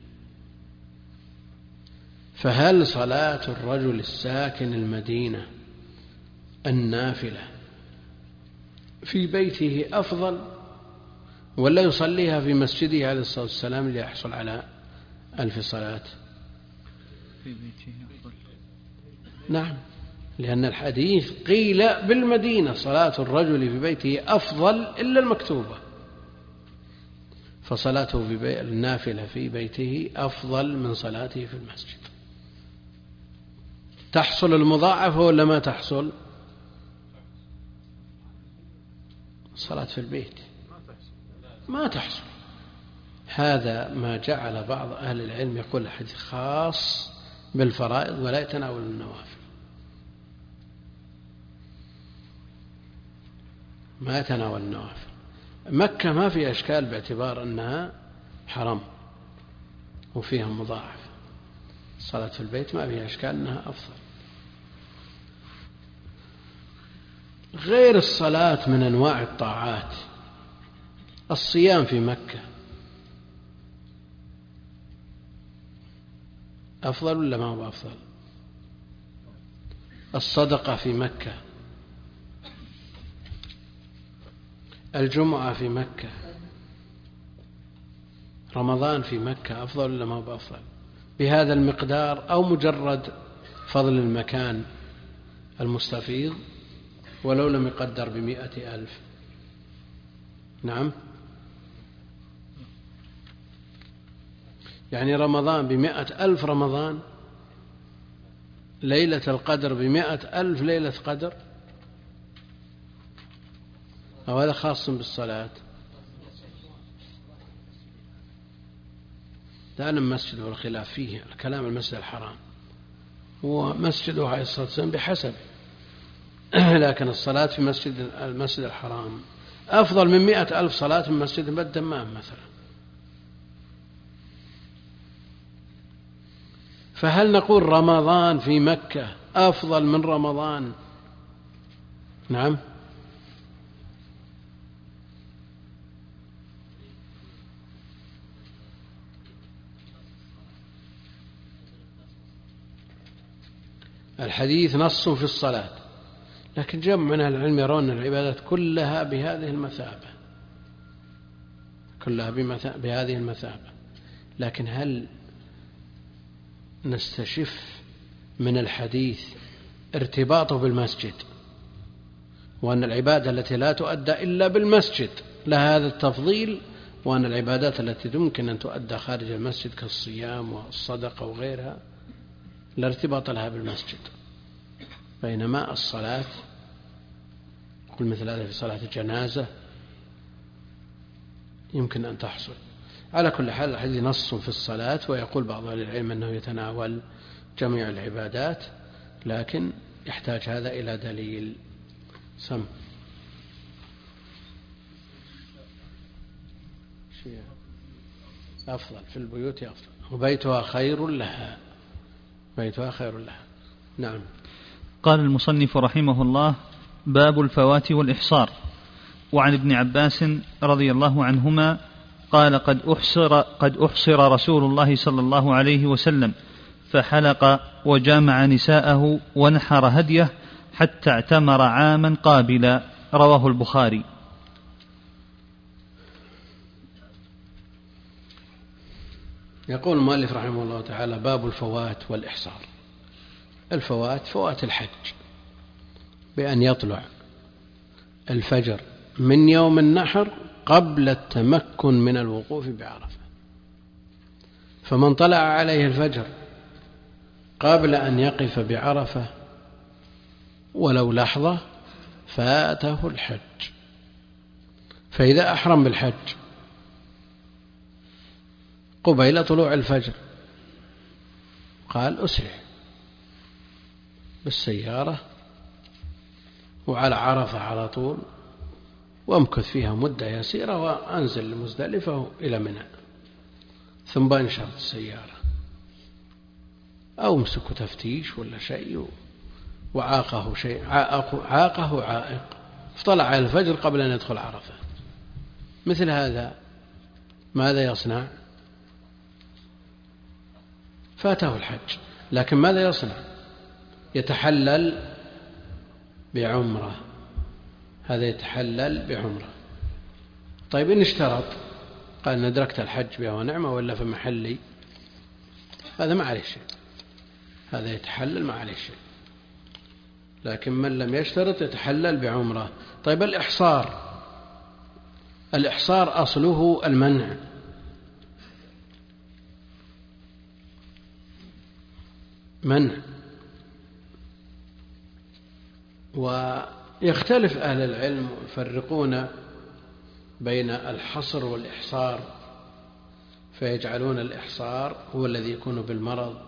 فهل صلاة الرجل الساكن المدينة النافلة في بيته أفضل ولا يصليها في مسجده عليه الصلاة والسلام ليحصل على 1000 صلاة؟ في بيته أفضل. نعم، لأن الحديث قيل بالمدينة صلاة الرجل في بيته أفضل إلا المكتوبة، فصلاته في النافلة في بيته أفضل من صلاته في المسجد. تحصل المضاعفة ولا ما تحصل؟ صلاة في البيت ما تحصل. هذا ما جعل بعض أهل العلم يقول الحديث خاص بالفرائض ولا يتناول النوافل، ما يتناول النوافل. مكة ما في أشكال باعتبار أنها حرم وفيها مضاعف، الصلاة في البيت ما فيها أشكال أنها أفضل. غير الصلاة من أنواع الطاعات، الصيام في مكة أفضل ولا ما هو أفضل؟ الصدقة في مكة، الجمعة في مكة، رمضان في مكة أفضل ولا ما هو أفضل؟ بهذا المقدار أو مجرد فضل المكان المستفيض ولو لم يقدر 100,000؟ نعم، يعني رمضان 100,000 رمضان، ليلة القدر 100,000 ليلة قدر، أو هذا خاص بالصلاة؟ لا المسجد والخلاف فيه الكلام المسجد الحرام، ومسجده عليه الصلاة والسلام بحسب، لكن الصلاة في المسجد الحرام أفضل من 100,000 صلاة من مسجد بالدمام مثلا. فهل نقول رمضان في مكة أفضل من رمضان؟ نعم. الحديث نص في الصلاة، لكن جمع من العلم يرون العبادات كلها بهذه المثابة، كلها بهذه المثابة. لكن هل نستشف من الحديث ارتباطه بالمسجد، وأن العبادة التي لا تؤدى إلا بالمسجد لها هذا التفضيل، وأن العبادات التي يمكن أن تؤدى خارج المسجد كالصيام والصدقة وغيرها لا ارتباط لها بالمسجد، بينما الصلاة كل مثل هذا في صلاة الجنازة يمكن أن تحصل. على كل حال الحديث نص في الصلاة، ويقول بعض أهل العلم أنه يتناول جميع العبادات، لكن يحتاج هذا إلى دليل. سم أفضل في البيوت أفضل، وبيتها خير لها، بيتها خير لها. نعم. قال المصنف رحمه الله: باب الفوات والإحصار. وعن ابن عباس رضي الله عنهما قال: قد أحصر رسول الله صلى الله عليه وسلم فحلق وجامع نساءه ونحر هديه حتى اعتمر عاما قابلا. رواه البخاري. يقول المؤلف رحمه الله تعالى: باب الفوات والإحصار. الفوات فوات الحج بأن يطلع الفجر من يوم النحر قبل التمكن من الوقوف بعرفة، فمن طلع عليه الفجر قبل أن يقف بعرفة ولو لحظة فاته الحج. فإذا أحرم بالحج قبيل طلوع الفجر قال أسرع بالسيارة وعلى عرفة على طول، وامكث فيها مدة يسيرة وأنزل لمزدلفة إلى منى، ثم بنشرت السيارة أو امسكوا تفتيش ولا شيء وعاقه شيء، عاقه عائق، فطلع على الفجر قبل أن يدخل عرفة. مثل هذا ماذا يصنع؟ فاته الحج، لكن ماذا يصنع؟ يتحلل بعمرة، هذا يتحلل بعمرة. طيب إن اشترط قال: ندركت الحج بها ونعمة ولا في محلي، هذا ما عليه شيء، هذا يتحلل ما عليه شيء. لكن من لم يشترط يتحلل بعمرة. طيب الإحصار أصله المنع، منع، ويختلف أهل العلم يفرقون بين الحصر والإحصار، فيجعلون الإحصار هو الذي يكون بالمرض،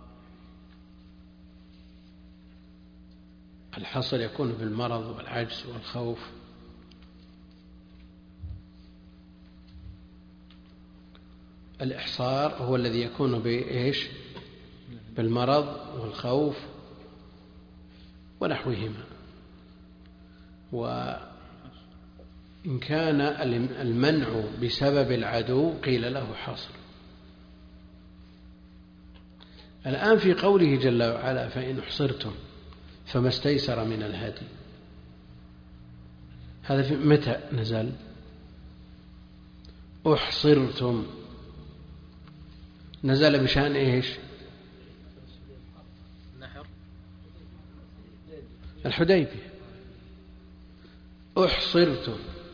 الحصر يكون بالمرض والعجز والخوف، الإحصار هو الذي يكون بإيش؟ بالمرض والخوف ونحوهما. وإن كان المنع بسبب العدو قيل له حصر. الآن في قوله جل وعلا: فإن أحصرتم فما استيسر من الهدي، هذا في متى نزل؟ أحصرتم نزل بشأن إيش؟ الحديبية. أحصرتم،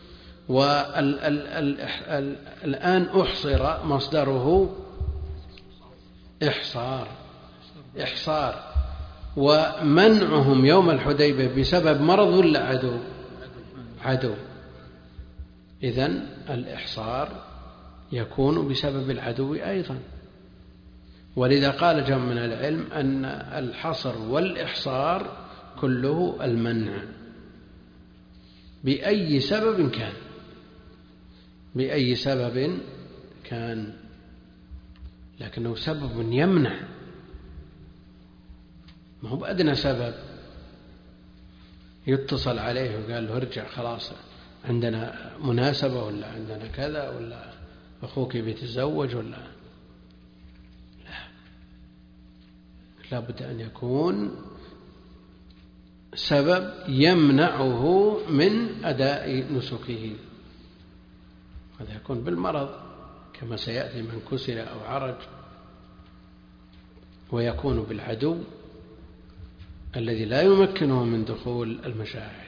والآن أحصر مصدره إحصار، ومنعهم يوم الحديبية بسبب مرض ولا عدو؟ إذن الإحصار يكون بسبب العدو أيضا، ولذا قال جمع من العلم أن الحصر والإحصار كله المنع بأي سبب كان، بأي سبب كان، لكنه سبب يمنع، ما هو بأدنى سبب يتصل عليه وقال له ارجع خلاص عندنا مناسبة ولا عندنا كذا ولا أخوك بيتزوج ولا لا بد أن يكون سبب يمنعه من أداء نسكه. هذا يكون بالمرض كما سيأتي من كسر أو عرج، ويكون بالعدو الذي لا يمكنه من دخول المشاعر.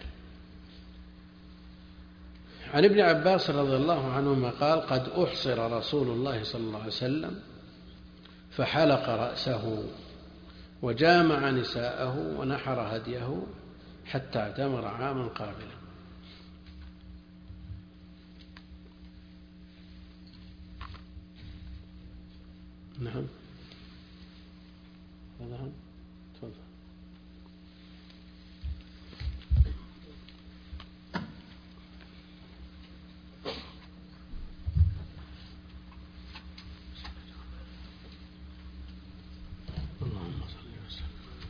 عن ابن عباس رضي الله عنهما قال قد أحصر رسول الله صلى الله عليه وسلم فحلق رأسه وجامع نساءه ونحر هديه حتى اعتمر عاما قابلا. نعم تفضل. اللهم صل وسلم.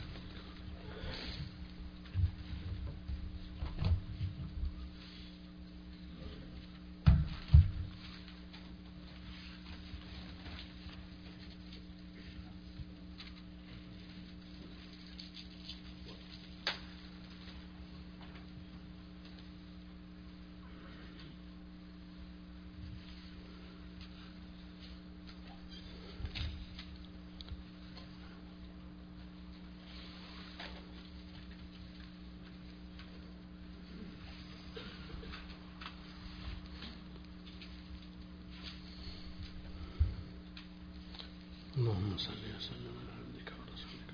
اللهم صل وسلم على عبدك ورسولك.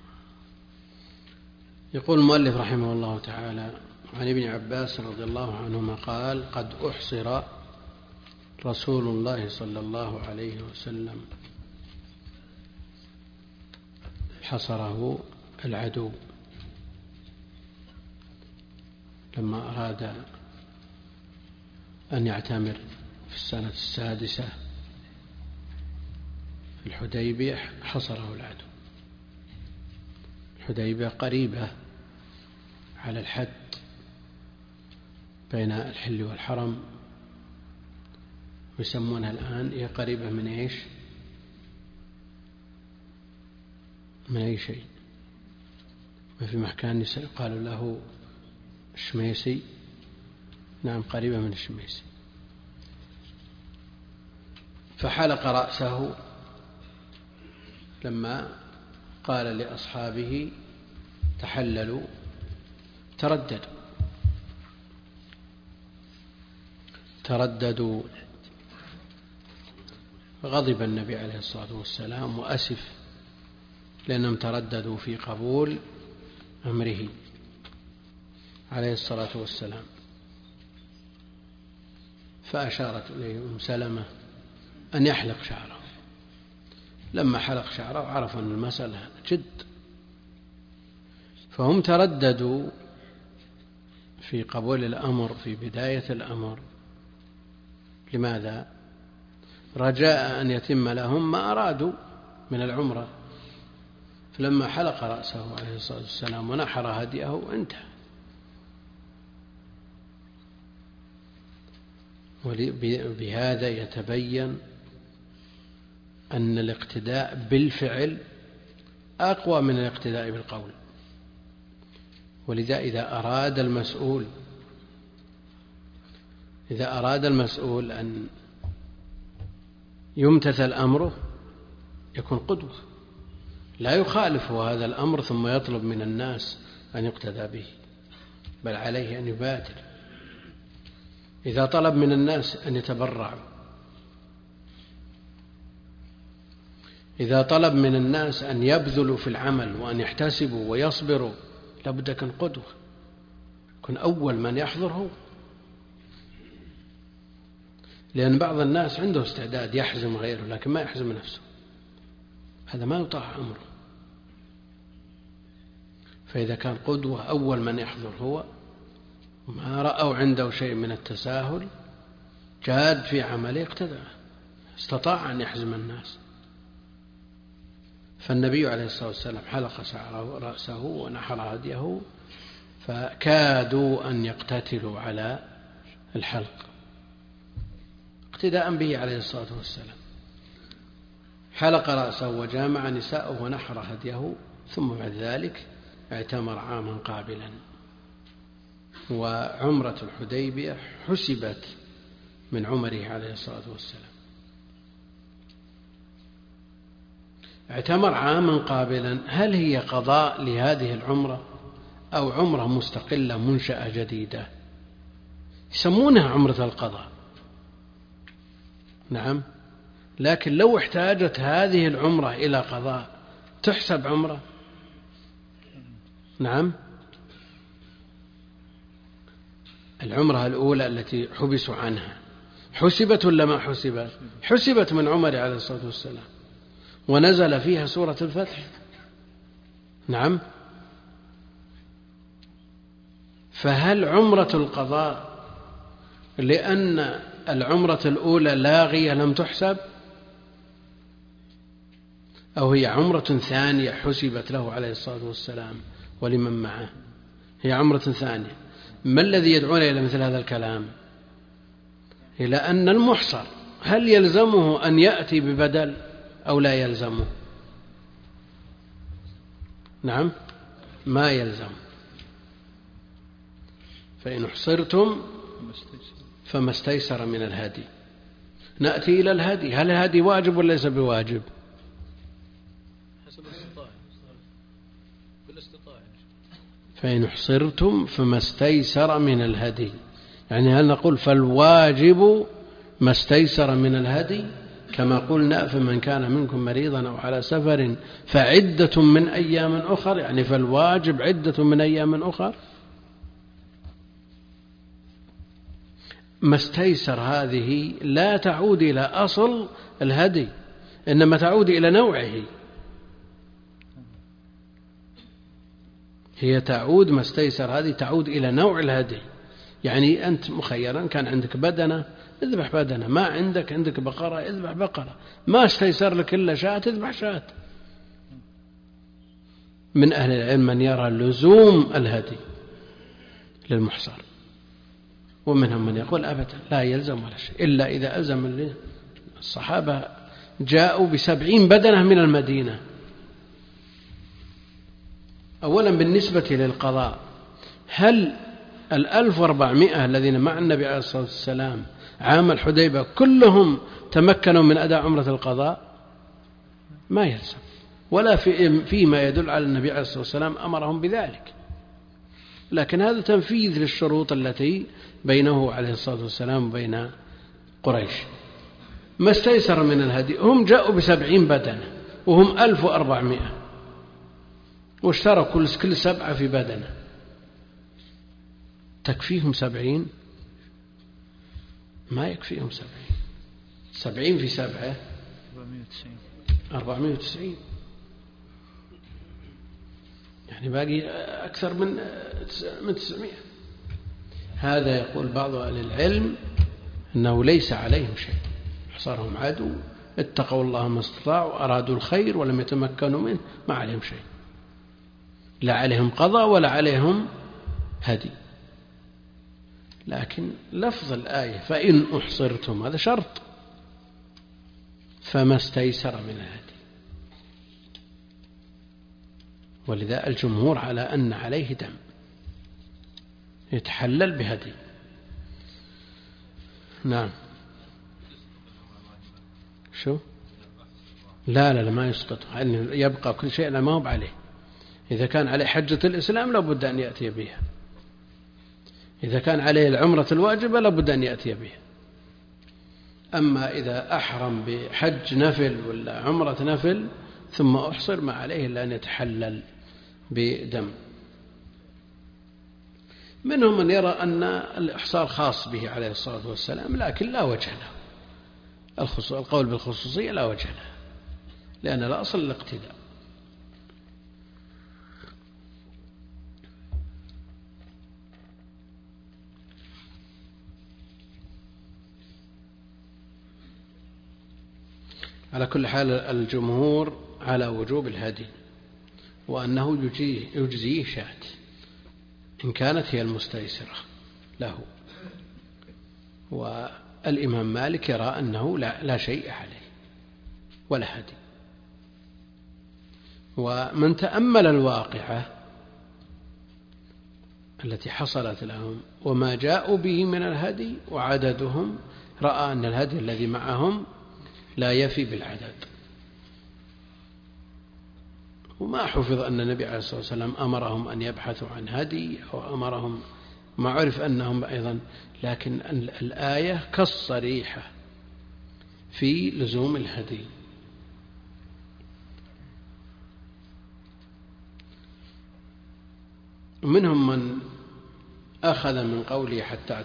يقول المؤلف رحمه الله تعالى عن ابن عباس رضي الله عنهما قال قد أحصر رسول الله صلى الله عليه وسلم، حصره العدو لما أراد أن يعتمر في السنة السادسة في الحديبية، حصره العدو. الحديبية قريبة على الحد بين الحل والحرم، يسمونها الآن، هي قريبة من إيش؟ من أي شيء؟ ما في مكان قالوا له الشميسي. نعم قريبة من الشميسي. فحلق رأسه لما قال لأصحابه تحللوا ترددوا. غضب النبي عليه الصلاة والسلام وأسف لأنهم ترددوا في قبول أمره عليه الصلاة والسلام، فأشارت إليه أم سلمة أن يحلق شعره. لما حلق شعره عرفوا أن المسألة جد، فهم ترددوا في قبول الأمر في بداية الأمر. لماذا؟ رجاء أن يتم لهم ما أرادوا من العمرة. فلما حلق رأسه عليه الصلاة والسلام ونحر هديه انتهى. وبهذا يتبين أن الاقتداء بالفعل أقوى من الاقتداء بالقول. ولذا إذا أراد المسؤول أن يمتثل أمره يكون قدوة، لا يخالف هذا الأمر ثم يطلب من الناس أن يقتدى به، بل عليه أن يبادر. إذا طلب من الناس أن يتبرعوا، إذا طلب من الناس أن يبذلوا في العمل وأن يحتسبوا ويصبروا، لابد يكون قدوة، يكون أول من يحضر هو. لأن بعض الناس عنده استعداد يحزم غيره لكن ما يحزم نفسه، هذا ما يطاع أمره. فإذا كان قدوة أول من يحضر هو، ما رأوا عنده شيء من التساهل، جاد في عمله، اقتدى، استطاع أن يحزم الناس. فالنبي عليه الصلاة والسلام حلق شعره رأسه ونحر هديه، فكادوا أن يقتتلوا على الحلق اقتداء به عليه الصلاة والسلام. حلق رأسه وجامع نساءه ونحر هديه، ثم بعد ذلك اعتمر عاما قابلا. وعمرة الحديبية حسبت من عمره عليه الصلاة والسلام. اعتمر عاما قابلا، هل هي قضاء لهذه العمرة أو عمرة مستقلة منشأة جديدة؟ يسمونها عمرة القضاء، نعم، لكن لو احتاجت هذه العمرة إلى قضاء تحسب عمرة؟ نعم. العمرة الأولى التي حبسوا عنها حسبت ولا ما حسبت؟ حسبت من عمر عليه الصلاة والسلام، ونزل فيها سورة الفتح. نعم. فهل عمرة القضاء لأن العمرة الأولى لاغية لم تحسب، أو هي عمرة ثانية حسبت له عليه الصلاة والسلام ولمن معه؟ هي عمرة ثانية. ما الذي يدعونا إلى مثل هذا الكلام؟ إلى أن المحصر هل يلزمه أن يأتي ببدل أو لا يلزمه؟ نعم، ما يلزم. فإن احصرتم فما استيسر من الهدي. نأتي إلى الهدي، هل الهدي واجب ولا ليس بواجب؟ حسب الاستطاعة، بالاستطاعة. فإن احصرتم فما استيسر من الهدي، يعني هل نقول فالواجب ما استيسر من الهدي كما قلنا فمن كان منكم مريضا أو على سفر فعدة من أيام أخر، يعني فالواجب عدة من أيام أخر؟ ما استيسر هذه لا تعود إلى أصل الهدي، إنما تعود إلى نوعه. هي تعود، ما استيسر هذه تعود إلى نوع الهدي. يعني أنت مخيرا، كان عندك بدنة اذبح بدنة، ما عندك بقرة اذبح بقرة، ما استيسر لك إلا شاة اذبح شاة. من أهل العلم من يرى لزوم الهدي للمحصر، ومنهم من يقول أبدا لا يلزم ولا شيء، إلا إذا ألزم. الصحابة جاءوا ب70 بدنة من المدينة. أولا بالنسبة للقضاء، هل 1400 الذين مع النبي عليه الصلاة والسلام عام الحديبية كلهم تمكنوا من أداء عمرة القضاء؟ ما يلزم، ولا فيما يدل على النبي عليه الصلاة والسلام أمرهم بذلك، لكن هذا تنفيذ للشروط التي بينه عليه الصلاة والسلام وبين قريش. ما استيسر من الهدي، هم جاءوا ب70 بدنة وهم 1400، واشتروا كل 7 في بدنة، تكفيهم 70؟ ما يكفيهم 70 في 7 490، يعني باقي أكثر من 900. هذا يقول بعض أهل العلم أنه ليس عليهم شيء، حصرهم عدو، اتقوا الله ما استطاعوا، أرادوا الخير ولم يتمكنوا منه، ما عليهم شيء، لا عليهم قضاء ولا عليهم هدي. لكن لفظ الآية فإن أحصرتم هذا شرط، فما استيسر من الهدي، ولذا الجمهور على أن عليه دم يتحلل بهدي. نعم. شو؟ لا ما يسقطه، يبقى كل شيء ما هو عليه. إذا كان عليه حجة الإسلام لابد أن يأتي بها، إذا كان عليه العمرة الواجبة لابد أن يأتي بها. أما إذا أحرم بحج نفل ولا عمرة نفل ثم أحصر، ما عليه إلا أن يتحلل بدم. منهم من يرى أن الإحصار خاص به عليه الصلاة والسلام، لكن لا وجه له، القول بالخصوصية لا وجه له، لأن الأصل الاقتداء. على كل حال الجمهور على وجوب الهدي، وأنه يجزيه شاة إن كانت هي المستيسرة له. والإمام مالك يرى أنه لا شيء عليه ولا هدي. ومن تأمل الواقعة التي حصلت لهم وما جاءوا به من الهدي وعددهم، رأى أن الهدي الذي معهم لا يفي بالعدد. وما حفظ أن النبي عليه الصلاة والسلام أمرهم أن يبحثوا عن هدي أو أمرهم، ما عرف أنهم أيضا، لكن الآية كالصريحة في لزوم الهدي. منهم من أخذ من قوله حتى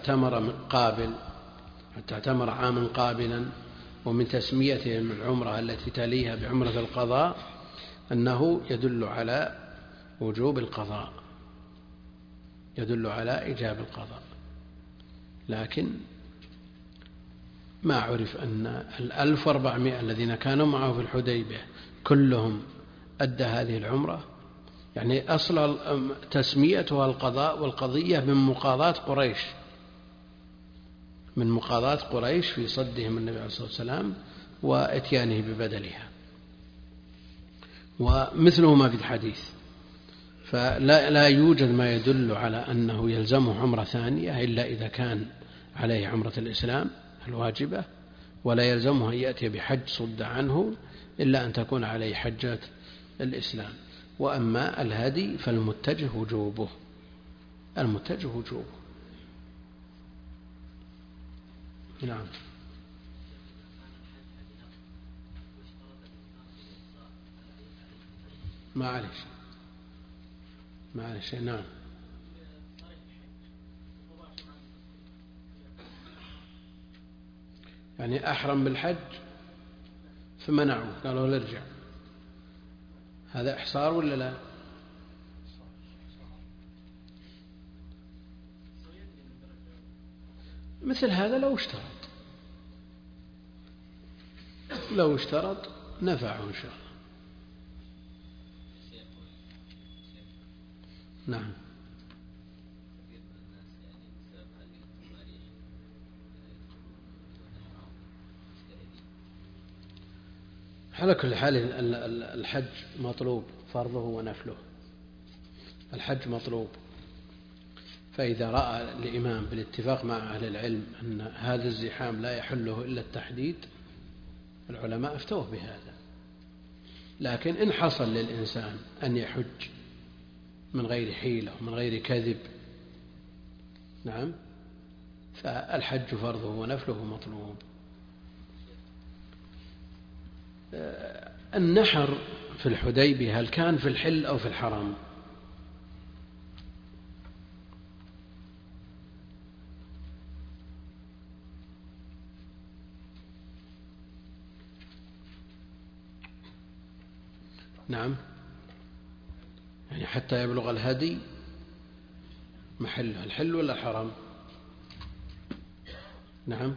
اعتمر عاما قابلا، ومن تسميته من العمرة التي تليها بعمرة القضاء أنه يدل على وجوب القضاء، يدل على إيجاب القضاء. لكن ما عرف أن 1400 الذين كانوا معه في الحديبية كلهم أدى هذه العمرة. يعني أصل تسميتها القضاء والقضية من مقاضاة قريش في صدهم النبي عليه الصلاة والسلام وإتيانه ببدلها، ومثله ما في الحديث. فلا يوجد ما يدل على أنه يلزمه عمرة ثانية إلا إذا كان عليه عمرة الإسلام الواجبة، ولا يلزمه أن يأتي بحج صد عنه إلا أن تكون عليه حجة الإسلام. وأما الهدي فالمتجه وجوبه، نعم. ما عليه شيء. نعم. يعني أحرم بالحج فمنعوه، قالوا نرجع. هذا إحصار ولا لا؟ مثل هذا لو اشترط نفعه إن شاء الله. نعم. على كل حال الحج مطلوب فرضه ونفله. الحج مطلوب، فإذا رأى الإمام بالاتفاق مع أهل العلم أن هذا الزحام لا يحله إلا التحديد، العلماء افتوه بهذا. لكن إن حصل للإنسان أن يحج من غير حيلة ومن غير كذب، نعم، فالحج فرضه ونفله مطلوب. النحر في الحديبية هل كان في الحل أو في الحرم؟ نعم، يعني حتى يبلغ الهدي محله الحل ولا الحرم؟ نعم.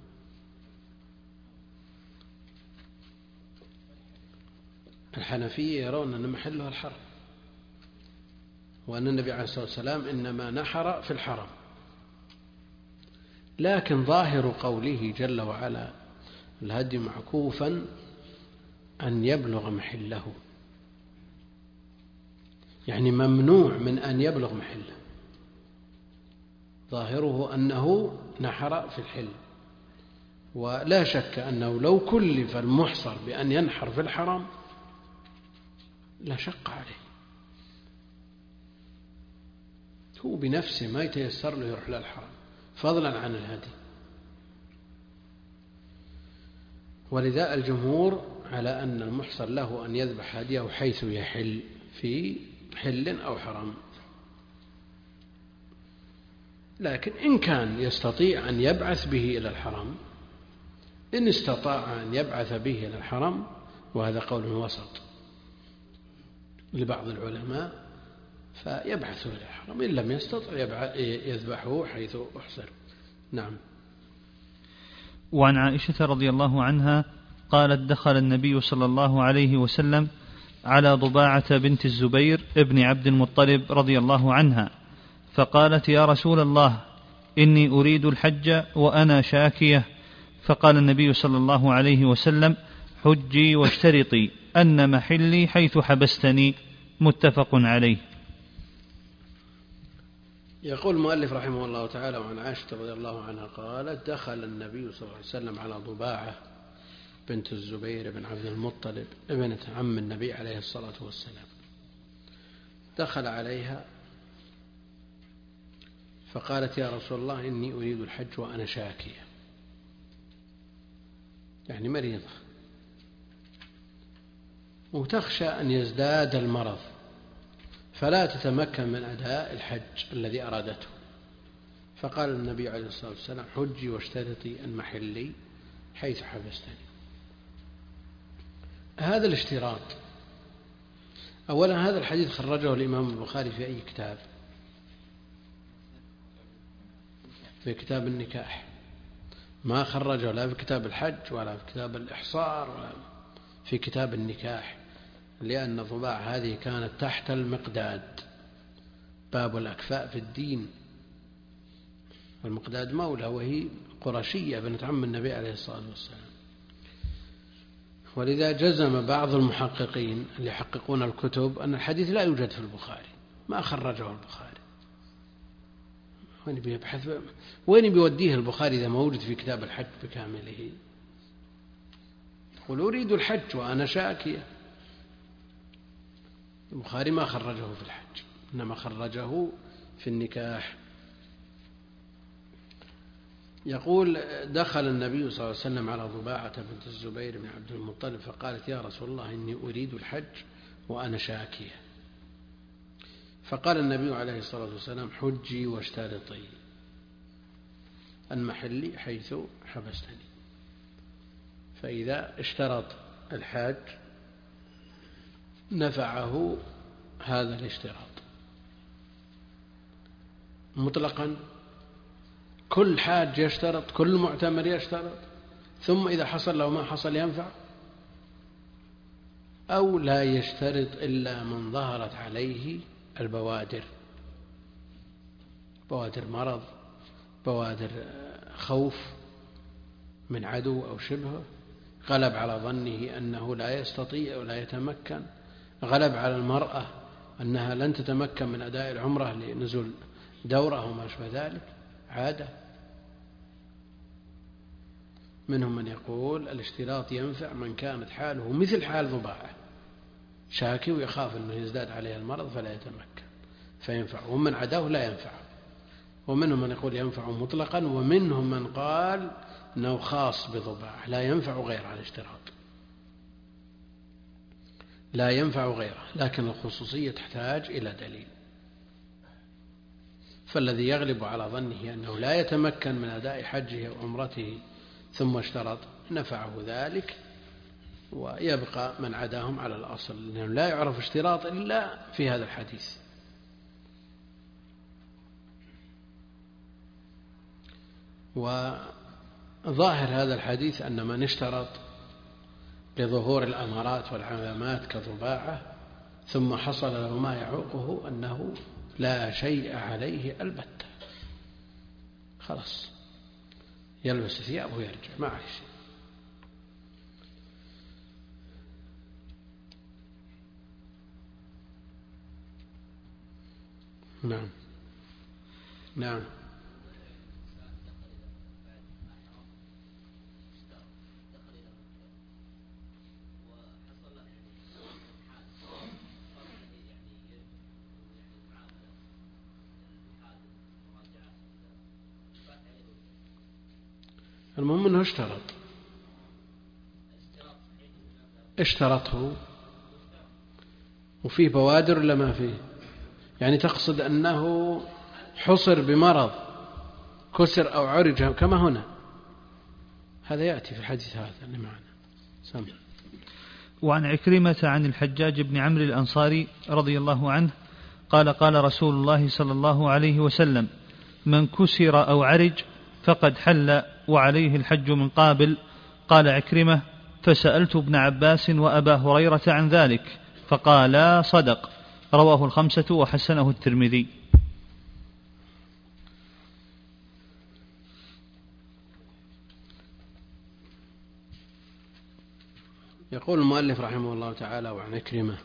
الحنفية يرون أن محله الحرم، وأن النبي عليه الصلاة والسلام إنما نحر في الحرم. لكن ظاهر قوله جل وعلا الهدي معكوفا أن يبلغ محله، يعني ممنوع من أن يبلغ محله. ظاهره أنه نحر في الحل، ولا شك أنه لو كلف المحصر بأن ينحر في الحرم لا شق عليه، هو بنفسه ما يتيسر له يروح للحرم فضلا عن الهدي. ولذا الجمهور على أن المحصر له أن يذبح هديه حيث يحل، في حل أو حرم. لكن إن كان يستطيع أن يبعث به إلى الحرم، إن استطاع أن يبعث به إلى الحرم وهذا قول وسط لبعض العلماء، فيبعث الإحرام، إن لم يستطع يذبحه حيث أحسن. نعم. وعن عائشة رضي الله عنها قالت: دخل النبي صلى الله عليه وسلم على ضباعة بنت الزبير ابن عبد المطلب رضي الله عنها، فقالت: يا رسول الله، إني أريد الحج وأنا شاكية. فقال النبي صلى الله عليه وسلم: حجي واشترطي أن محلي حيث حبستني. متفق عليه. يقول المؤلف رحمه الله تعالى: وعن عائشة رضي الله عنها قالت: دخل النبي صلى الله عليه وسلم على ضباعة بنت الزبير بن عبد المطلب ابنة عم النبي عليه الصلاة والسلام، دخل عليها فقالت: يا رسول الله، إني أريد الحج وأنا شاكية، يعني مريضة، وتخشى أن يزداد المرض فلا تتمكن من أداء الحج الذي أرادته. فقال النبي عليه الصلاة والسلام: حجي واشترطي أن محلي حيث حبستني. هذا الاشتراط، أولا هذا الحديث خرجه الإمام البخاري في أي كتاب؟ في كتاب النكاح، ما خرجه لا في كتاب الحج ولا في كتاب الإحصار ولا في كتاب النكاح، لأن الضباع هذه كانت تحت المقداد، باب الأكفاء في الدين. المقداد مولى، وهي قرشية بنت عم النبي عليه الصلاة والسلام. ولذا جزم بعض المحققين اللي يحققون الكتب أن الحديث لا يوجد في البخاري، ما خرجه البخاري. وين بيوديه البخاري إذا موجود في كتاب الحج بكامله؟ قل أريد الحج وأنا شاكية. البخاري ما خرجه في الحج، إنما خرجه في النكاح. يقول: دخل النبي صلى الله عليه وسلم على ضباعة بنت الزبير بن عبد المطلب فقالت: يا رسول الله، إني أريد الحج وأنا شاكية. فقال النبي عليه الصلاة والسلام: حجي واشترطي أن محلي حيث حبستني. فإذا اشترط الحاج نفعه هذا الاشتراط مطلقا. كل حاج يشترط، كل معتمر يشترط، ثم إذا حصل له ما حصل ينفع، أو لا يشترط إلا من ظهرت عليه البوادر، بوادر مرض، بوادر خوف من عدو أو شبهه، غلب على ظنه أنه لا يستطيع ولا يتمكن، غلب على المرأة أنها لن تتمكن من أداء العمرة لنزول دورة وما أشبه ذلك، عادة. منهم من يقول الاشتراط ينفع من كانت حاله مثل حال ضباعة، شاكي ويخاف أنه يزداد عليه المرض فلا يتمكن فينفع، ومن عداه لا ينفع. ومنهم من يقول ينفع مطلقا، ومنهم من قال أنه خاص بضباعة لا ينفع غير الاشتراط، لا ينفع غيره، لكن الخصوصية تحتاج إلى دليل. فالذي يغلب على ظنه أنه لا يتمكن من أداء حجه أو عمرته ثم اشترط نفعه ذلك، ويبقى من عداهم على الأصل، لأنه لا يعرف اشتراط إلا في هذا الحديث. وظاهر هذا الحديث أن من اشترط لظهور الأمارات والعلامات كضباعة ثم حصل له ما يعوقه أنه لا شيء عليه البتة، خلاص يلبس ثيابه ويرجع ما عليه شيء. نعم نعم. المهم أنه اشترطه وفيه بوادر ولا ما فيه؟ يعني تقصد أنه حصر بمرض كسر أو عرج كما هنا، هذا يأتي في الحديث هذا اللي معنا. سمع. وعن عكرمة عن الحجاج بن عمرو الأنصاري رضي الله عنه قال قال رسول الله صلى الله عليه وسلم: من كسر أو عرج فقد حل وعليه الحج من قابل. قال عكرمة: فسألت ابن عباس وأبا هريرة عن ذلك فقالا صدق. رواه الخمسة وحسنه الترمذي. يقول المؤلف رحمه الله تعالى: وعن عكرمة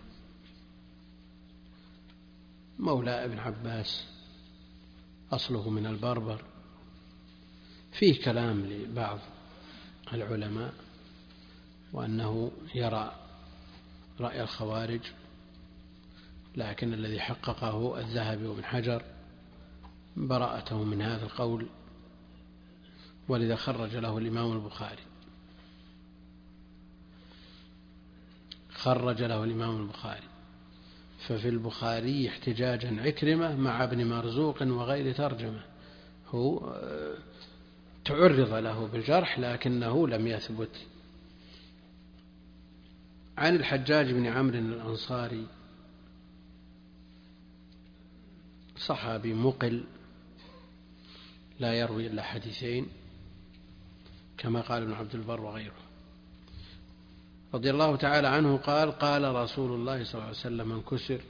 مولى ابن عباس أصله من البربر. فيه كلام لبعض العلماء وأنه يرى رأي الخوارج، لكن الذي حققه الذهبي وابن حجر براءته من هذا القول، ولذا خرج له الإمام البخاري. ففي البخاري احتجاجا عكرمة مع ابن مرزوق وغير ترجمة. هو تعرض له بالجرح لكنه لم يثبت. عن الحجاج بن عمرو الأنصاري صحابي مقل لا يروي إلا حديثين كما قال ابن عبد البر وغيره، رضي الله تعالى عنه قال: قال رسول الله صلى الله عليه وسلم: من كسر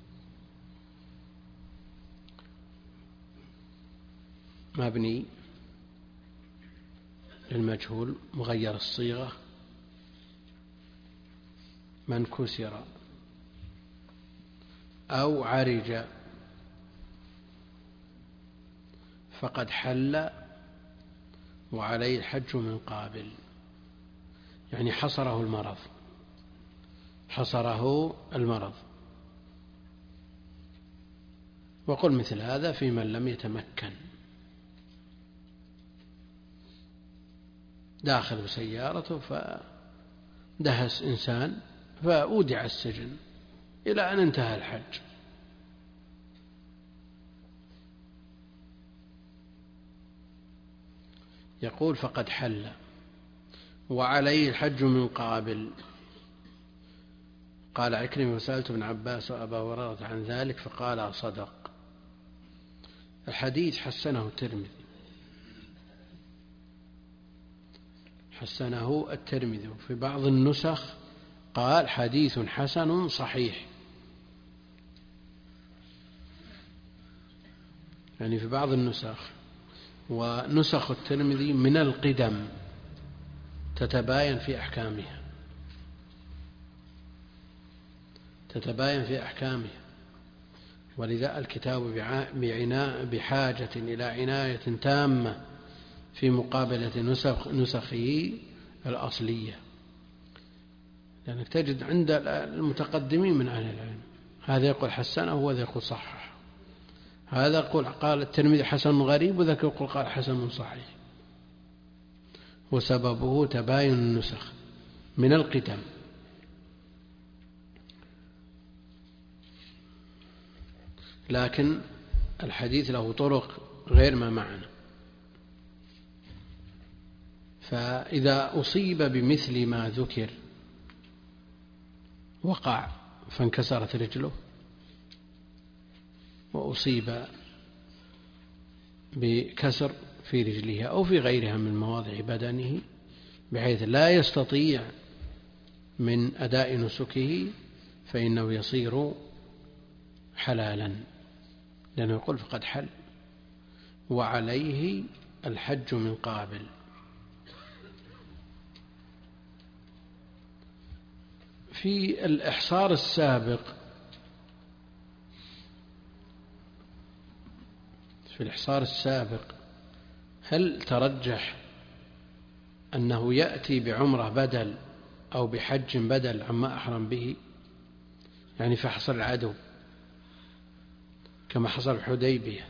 مبني للمجهول مغير الصيغة، من كسر أو عرج فقد حل وعليه الحج من قابل، يعني حصره المرض. وقل مثل هذا في من لم يتمكن، داخل بسيارته فدهس إنسان فأودع السجن إلى أن انتهى الحج. يقول: فقد حل وعليه الحج من قابل. قال عكرمة: وسألت ابن عباس وأبا هريرة عن ذلك فقال صدق. الحديث حسنه الترمذي، في بعض النسخ قال حديث حسن صحيح، يعني في بعض النسخ. ونسخ الترمذي من القدم تتباين في أحكامها، ولذا الكتاب بحاجة إلى عناية تامة في مقابلة نسخه الأصلية، لأنك تجد عند المتقدمين من أهل العلم هذا يقول حسنه وهذا يقول صحح، هذا يقول قال الترمذي حسن غريب وذاك يقول قال حسن صحيح، وسببه تباين النسخ من القدم. لكن الحديث له طرق غير ما معنا، فإذا أصيب بمثل ما ذكر وقع فانكسرت رجله، وأصيب بكسر في رجلها أو في غيرها من مواضع بدنه بحيث لا يستطيع من أداء نسكه، فإنه يصير حلالا، لأنه يقول فقد حل وعليه الحج من قابل. في الإحصار السابق هل ترجح أنه يأتي بعمرة بدل أو بحج بدل عما أحرم به، يعني في حصر العدو كما حصل الحديبية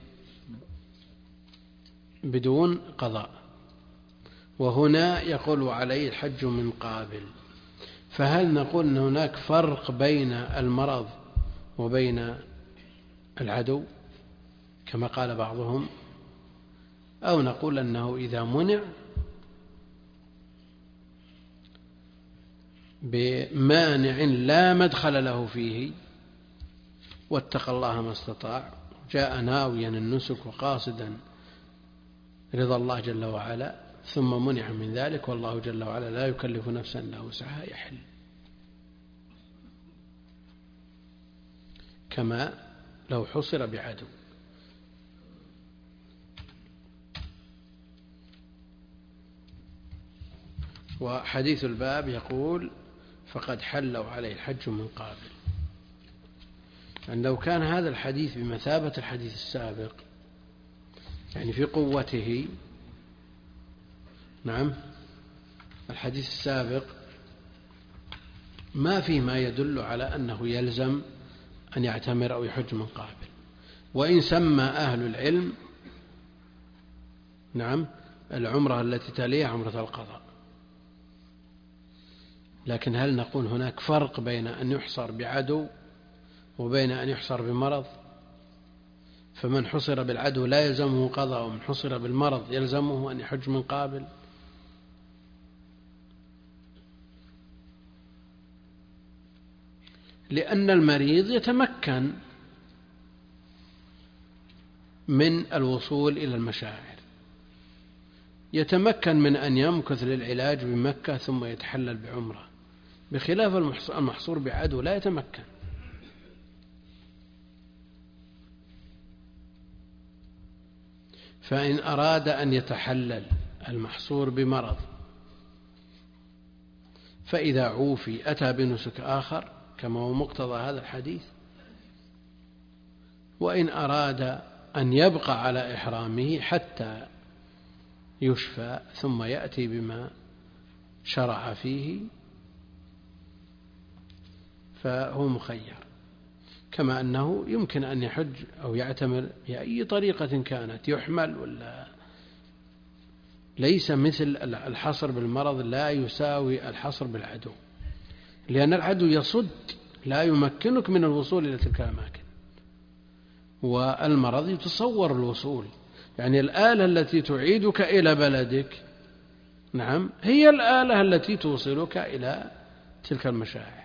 بدون قضاء، وهنا يقول عليه الحج من قابل، فهل نقول أن هناك فرق بين المرض وبين العدو كما قال بعضهم، أو نقول أنه إذا منع بمانع لا مدخل له فيه واتقى الله ما استطاع، جاء ناويا النسك وقاصدا رضا الله جل وعلا ثم منع من ذلك، والله جل وعلا لا يكلف نفسا إلا وسعها، يحل. كما لو حصر بعدو. وحديث الباب يقول فقد حلوا عليه الحج من قابل. يعني لو كان هذا الحديث بمثابة الحديث السابق، يعني في قوته، نعم، الحديث السابق ما فيه ما يدل على أنه يلزم أن يعتمر أو يحج من قابل، وإن سمى أهل العلم، نعم، العمرة التي تليها عمرة القضاء. لكن هل نقول هناك فرق بين أن يحصر بعدو وبين أن يحصر بمرض؟ فمن حصر بالعدو لا يلزمه قضاء، ومن حصر بالمرض يلزمه أن يحج من قابل. لأن المريض يتمكن من الوصول إلى المشاعر، يتمكن من أن يمكث للعلاج بمكة ثم يتحلل بعمرة، بخلاف المحصور بعدو لا يتمكن. فإن أراد أن يتحلل المحصور بمرض فإذا عوفي أتى بنسك آخر كما هو مقتضى هذا الحديث، وإن أراد أن يبقى على إحرامه حتى يشفى ثم يأتي بما شرع فيه فهو مخير. كما أنه يمكن أن يحج أو يعتمر بأي طريقة كانت، يحمل ولا، ليس مثل الحصر بالمرض، لا يساوي الحصر بالعدو، لأن العدو يصد لا يمكنك من الوصول إلى تلك الأماكن، والمرض يتصور الوصول. يعني الآلة التي تعيدك إلى بلدك، نعم، هي الآلة التي توصلك إلى تلك المشاعر.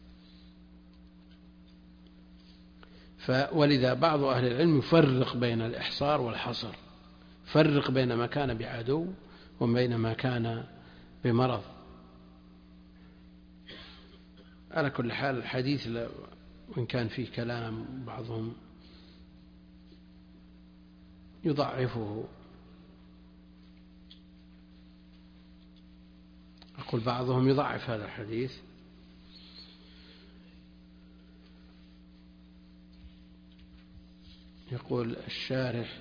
ولذا بعض أهل العلم يفرق بين الإحصار والحصر، فرق بين ما كان بعدو وبين ما كان بمرض. على كل حال الحديث وإن كان فيه كلام بعضهم يضعفه، أقول بعضهم يضعف هذا الحديث، يقول الشارح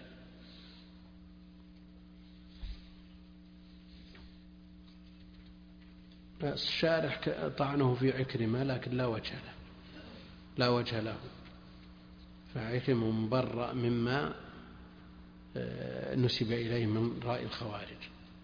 طعنه في عكرمة لكن لا وجه له، فعكرمة مبرأ مما نسب إليه من رأي الخوارج.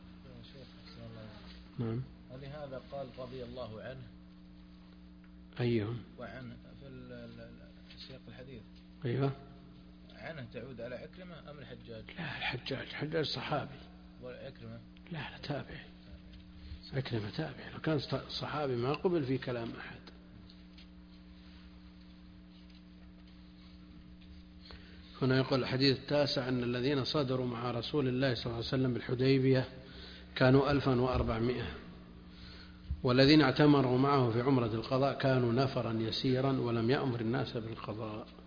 نعم. ولهذا قال رضي الله عنه. أيهم؟ وعن في سياق الحديث. أيوه. عنه تعود على عكرمة أم الحجاج؟ لا، الحجاج صحابي. وعكرمة؟ لا تابعي. عكرمة تابعي، لو كان صحابي ما قبل في كلام أحد. هنا يقول الحديث التاسع أن الذين صدروا مع رسول الله صلى الله عليه وسلم بالحديبية كانوا 1400، والذين اعتمروا معه في عمرة القضاء كانوا نفرا يسيرا ولم يأمر الناس بالقضاء.